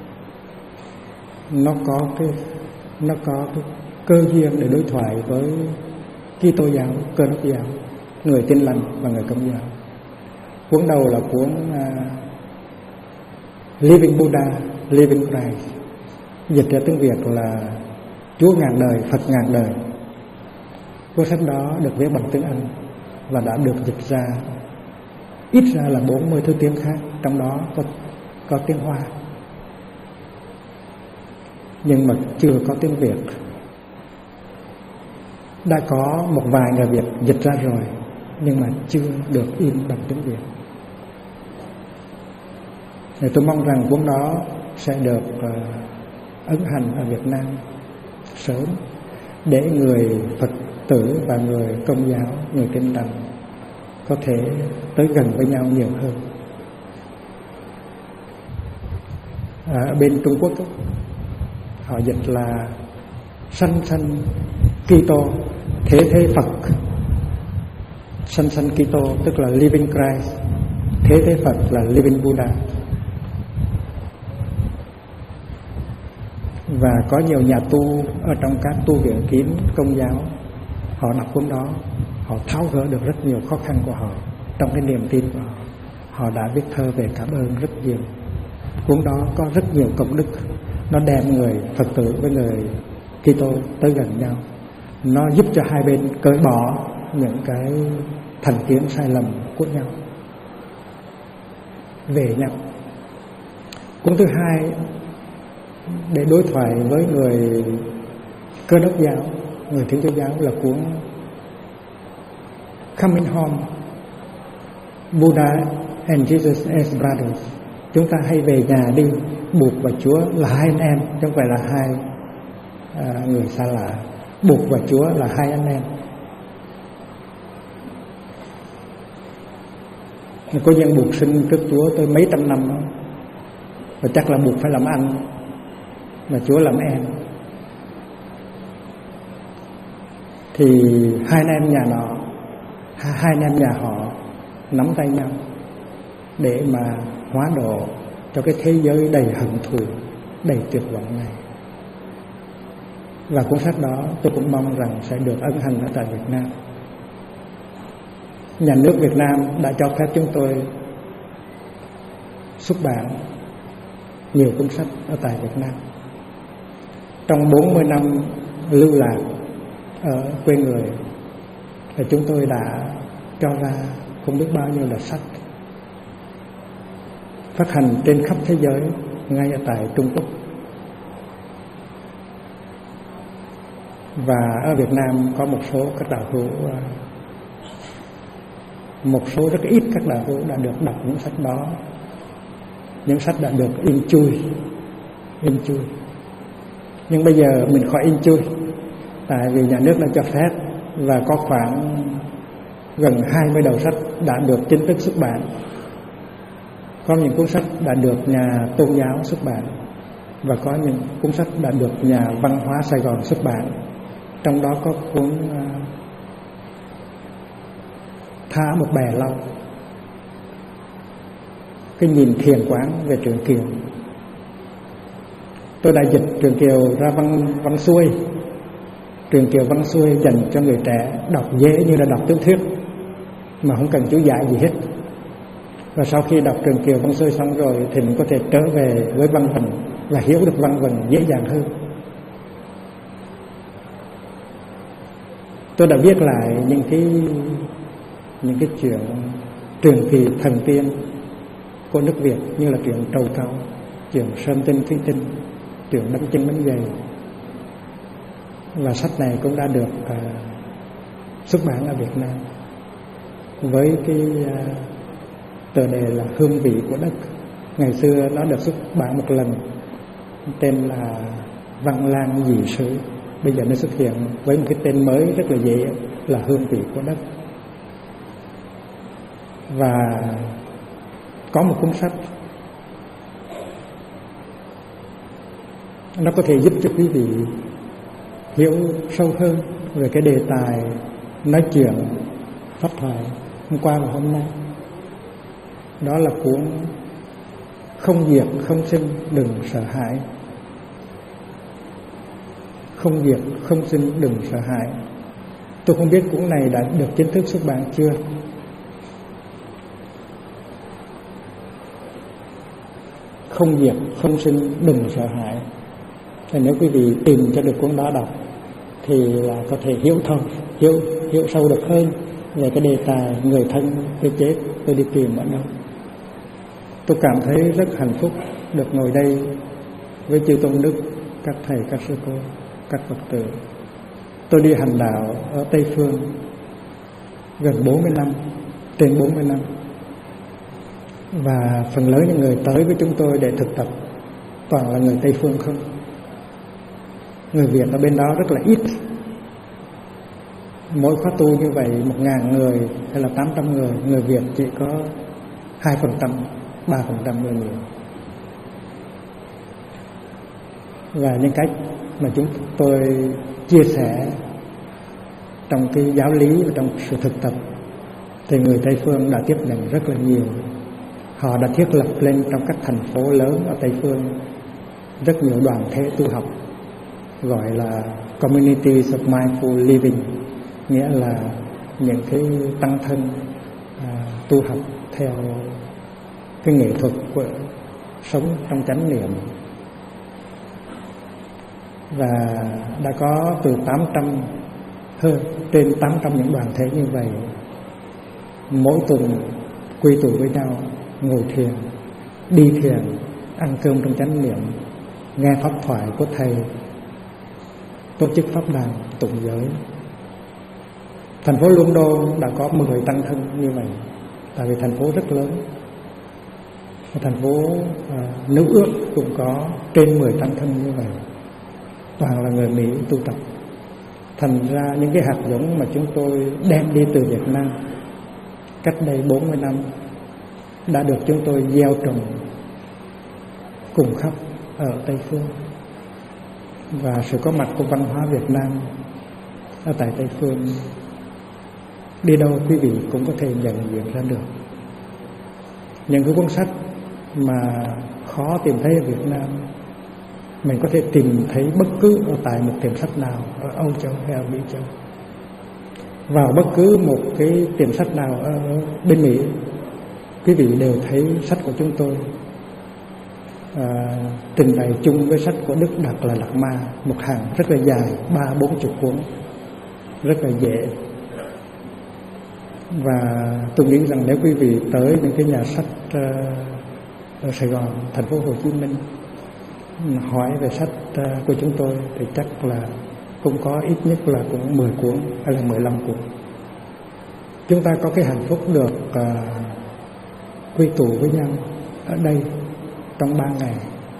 nó có cái cơ duyên để đối thoại với Kitô giáo, Cơ Đốc giáo, người Tin Lành và người Công giáo. Cuốn đầu là cuốn Living Buddha, Living Christ, dịch ra tiếng Việt là Chúa ngàn đời, Phật ngàn đời. Cuốn sách đó được viết bằng tiếng Anh và đã được dịch ra ít ra là 40 thứ tiếng khác, trong đó có tiếng Hoa, nhưng mà chưa có tiếng Việt. Đã có một vài người Việt dịch ra rồi, nhưng mà chưa được in bằng tiếng Việt. Thì tôi mong rằng cuốn đó sẽ được ấn hành ở Việt Nam sớm, để người Phật tử và người Công giáo, người Tin Lành có thể tới gần với nhau nhiều hơn. Ở bên Trung Quốc họ dịch là sanh sanh Kitô, thế thế Phật. Sanh sanh Kitô tức là Living Christ, thế thế Phật là Living Buddha. Và có nhiều nhà tu ở trong các tu viện kín Công giáo, họ đọc cuốn đó, họ tháo gỡ được rất nhiều khó khăn của họ trong cái niềm tin của họ. Họ đã viết thơ về cảm ơn rất nhiều. Cuốn đó có rất nhiều công đức, nó đem người Phật tử với người Kitô tới gần nhau, nó giúp cho hai bên cởi bỏ những cái thành kiến sai lầm của nhau, về nhau. Cuốn thứ hai để đối thoại với người Cơ Đốc giáo, người Thiên Chúa giáo là cuốn Coming Home, Buddha and Jesus as Brothers. Chúng ta hay về nhà đi, Bụt và Chúa là hai anh em, chứ không phải là hai người xa lạ. Bụt và Chúa là hai anh em. Có nhân Bụt sinh trước Chúa tới mấy trăm năm đó. và chắc là buộc phải làm anh mà Chúa làm em. Thì hai anh em nhà nọ, hai anh em nhà họ nắm tay nhau để mà hóa độ cho cái thế giới đầy hận thù, đầy tuyệt vọng này. Và cuốn sách đó tôi cũng mong rằng sẽ được ân hành ở tại Việt Nam. Nhà nước Việt Nam đã cho phép chúng tôi xuất bản nhiều cuốn sách ở tại Việt Nam. Trong 40 năm lưu lạc ở quê người thì chúng tôi đã cho ra không biết bao nhiêu là sách phát hành trên khắp thế giới, ngay ở tại Trung Quốc. Và ở Việt Nam có một số các đạo hữu, một số rất ít các đạo hữu đã được đọc những sách đó. Những sách đã được in chui. Nhưng bây giờ mình khỏi in chui, tại vì nhà nước đã cho phép, và có khoảng gần 20 đầu sách đã được chính thức xuất bản. Có những cuốn sách đã được nhà tôn giáo xuất bản, và có những cuốn sách đã được nhà văn hóa Sài Gòn xuất bản. Trong đó có cuốn Thả một bè lau, cái nhìn thiền quán về Truyện Kiều. Tôi đã dịch Truyện Kiều ra văn xuôi. Truyện Kiều văn xuôi dành cho người trẻ đọc dễ như là đọc tiểu thuyết, mà không cần chú giải gì hết. Và sau khi đọc Truyện Kiều văn xuôi xong rồi thì mình có thể trở về với văn vần và hiểu được văn vần dễ dàng hơn. Tôi đã viết lại những cái chuyện truyền kỳ thần tiên của nước Việt, như là chuyện Trầu Cau, chuyện Sơn Tinh Thủy Tinh, chuyện Bánh Chưng Bánh Dày. Và sách này cũng đã được xuất bản ở Việt Nam với cái tựa đề là Hương vị của đất. Ngày xưa nó được xuất bản một lần tên là Văn Lang Dị Sử. Bây giờ nó xuất hiện với một cái tên mới rất là dễ, là Hương vị của đất. Và có một cuốn sách nó có thể giúp cho quý vị hiểu sâu hơn về cái đề tài nói chuyện pháp thoại hôm qua và hôm nay. Đó là cuốn Không diệt không sinh đừng sợ hãi. Không diệt không sinh đừng sợ hãi. Tôi không biết cuốn này đã được chính thức xuất bản chưa. Không diệt không sinh đừng sợ hãi. Thì nếu quý vị tìm cho được cuốn đó đọc thì là có thể hiểu sâu được hơn về cái đề tài người thân tôi chết, tôi đi tìm ở đâu. Tôi cảm thấy rất hạnh phúc được ngồi đây với chư tôn đức, các thầy, các sư cô, các Phật tử. Tôi đi hành đạo ở Tây Phương gần 40 năm, trên 40 năm. Và phần lớn những người tới với chúng tôi để thực tập toàn là người Tây Phương không. Người Việt ở bên đó rất là ít. Mỗi khóa tu như vậy 1.000 người hay là 800 người, người Việt chỉ có 2%, 3% người nhiều. Và những cách mà chúng tôi chia sẻ trong cái giáo lý và trong sự thực tập thì người Tây Phương đã tiếp nhận rất là nhiều. Họ đã thiết lập lên trong các thành phố lớn ở Tây Phương rất nhiều đoàn thể tu học, gọi là Communities of Mindful Living, nghĩa là những cái tăng thân tu học theo cái nghệ thuật của sống trong chánh niệm. Và đã có từ 800 hơn, trên 800 những đoàn thể như vậy, mỗi tuần quy tụ với nhau, ngồi thiền, đi thiền, ăn cơm trong chánh niệm, nghe pháp thoại của thầy, tổ chức pháp đàn, tụng giới. Thành phố London đã có 10 tăng thân như vậy, tại vì thành phố rất lớn. Thành phố New York cũng có trên 10 tăng thân như vậy, toàn là người Mỹ tu tập. Thành ra những cái hạt giống mà chúng tôi đem đi từ Việt Nam cách đây 40 năm đã được chúng tôi gieo trồng cùng khắp ở Tây Phương, và sự có mặt của văn hóa Việt Nam ở tại Tây Phương, đi đâu quý vị cũng có thể nhận diện ra được. Những cái cuốn sách mà khó tìm thấy ở Việt Nam, mình có thể tìm thấy bất cứ ở tại một tiệm sách nào ở Âu Châu hay ở Mỹ Châu. Vào bất cứ một cái tiệm sách nào ở bên Mỹ, quý vị đều thấy sách của chúng tôi trình bày chung với sách của Đức Đạt Là Lạt Ma, một hàng rất là dài, 30-40 cuốn, rất là dễ. Và tôi nghĩ rằng nếu quý vị tới những cái nhà sách ở Sài Gòn, thành phố Hồ Chí Minh, hỏi về sách của chúng tôi thì chắc là cũng có ít nhất là cũng 10 cuốn hay là 15 cuốn. Chúng ta có cái hạnh phúc được quy tụ với nhau ở đây trong 3 ngày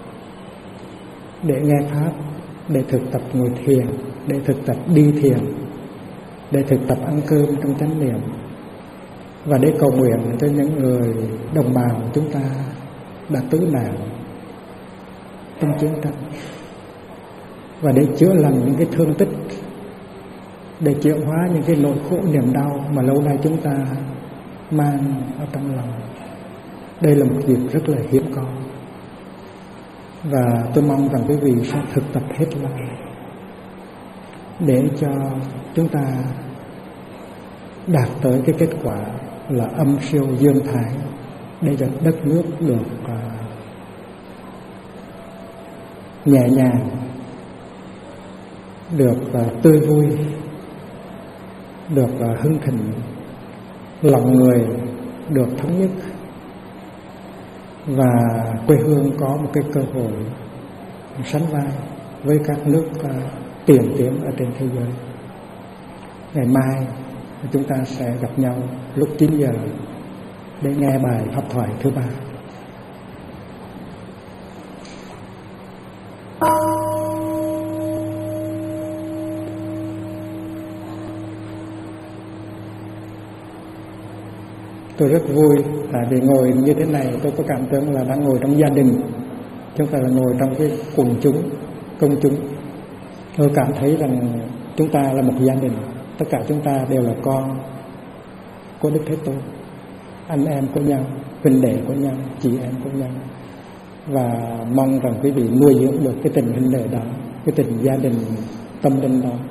để nghe Pháp, để thực tập ngồi thiền, để thực tập đi thiền, để thực tập ăn cơm trong chánh niệm, và để cầu nguyện cho những người đồng bào chúng ta đã tử nạn trong chiến tranh, và để chữa lành những cái thương tích, để chuyển hóa những cái nỗi khổ niềm đau mà lâu nay chúng ta mang ở trong lòng. Đây là một dịp rất là hiếm có, và tôi mong rằng quý vị sẽ thực tập hết lòng để cho chúng ta đạt tới cái kết quả là âm siêu dương thái, để cho đất nước được nhẹ nhàng, được tươi vui, được hưng thịnh, lòng người được thống nhất, và quê hương có một cái cơ hội sánh vai với các nước tiền tiến ở trên thế giới. Ngày mai chúng ta sẽ gặp nhau lúc 9 giờ để nghe bài pháp thoại thứ 3. Tôi rất vui tại vì ngồi như thế này tôi có cảm tưởng là đang ngồi trong gia đình, chúng ta là ngồi trong cái quần chúng, công chúng. Tôi cảm thấy rằng chúng ta là một gia đình, tất cả chúng ta đều là con của Đức Thế Tôn, anh em của nhau, huynh đệ của nhau, chị em của nhau, và mong rằng quý vị nuôi dưỡng được cái tình huynh đệ đó, cái tình gia đình tâm linh đó.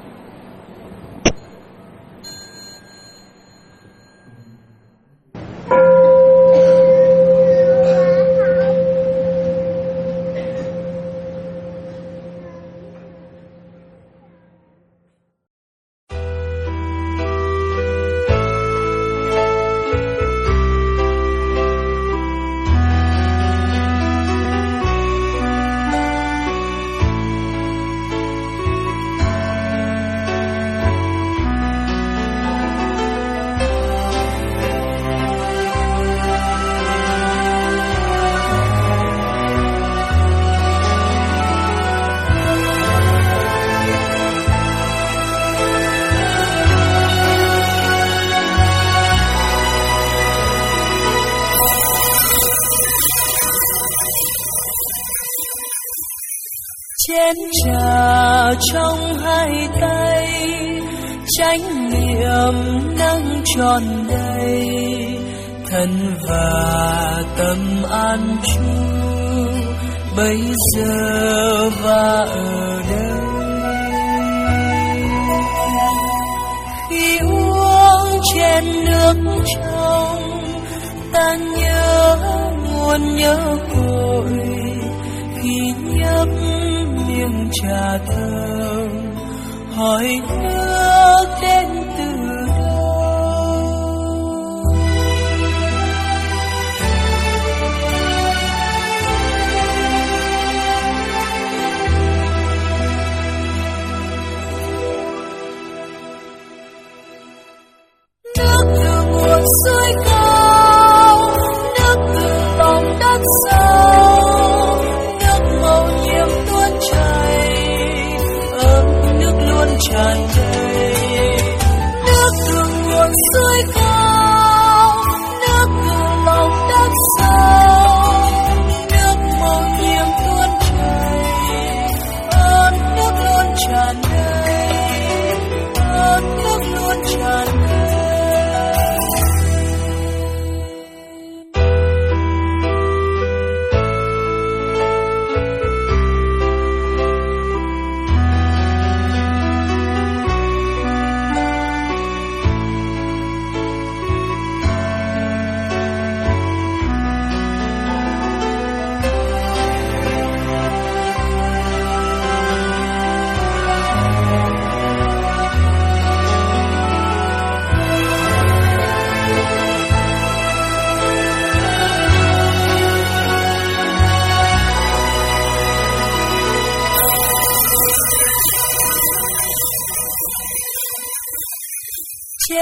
chén trà trong hai tay, chánh niệm nâng tròn đầy, thân và tâm an trú bây giờ và ở đây. Khi uống chén nước trong, ta nhớ nguồn nhớ cội, khi nhấp miếng trà thơm hỏi nước đến từ đâu. Nước từ nguồn suối cao, nước từ lòng đất sâu, nước màu nhiệm tuôn chảy, ấm nước luôn tràn đầy.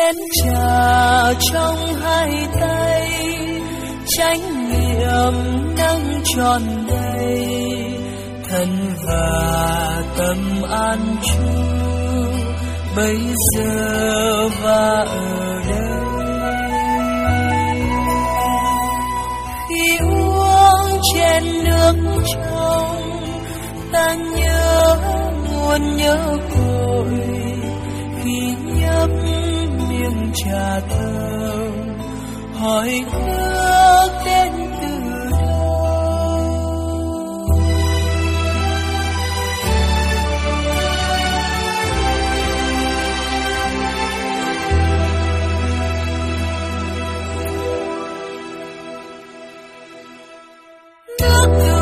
chén trà trong hai tay, chánh niệm nâng tròn đầy, thân và tâm an trú bây giờ và ở đây. Khi uống chén nước trong, ta nhớ nguồn nhớ cội. Khi nhấp miếng trà thơm, hỏi nước đến từ nước từ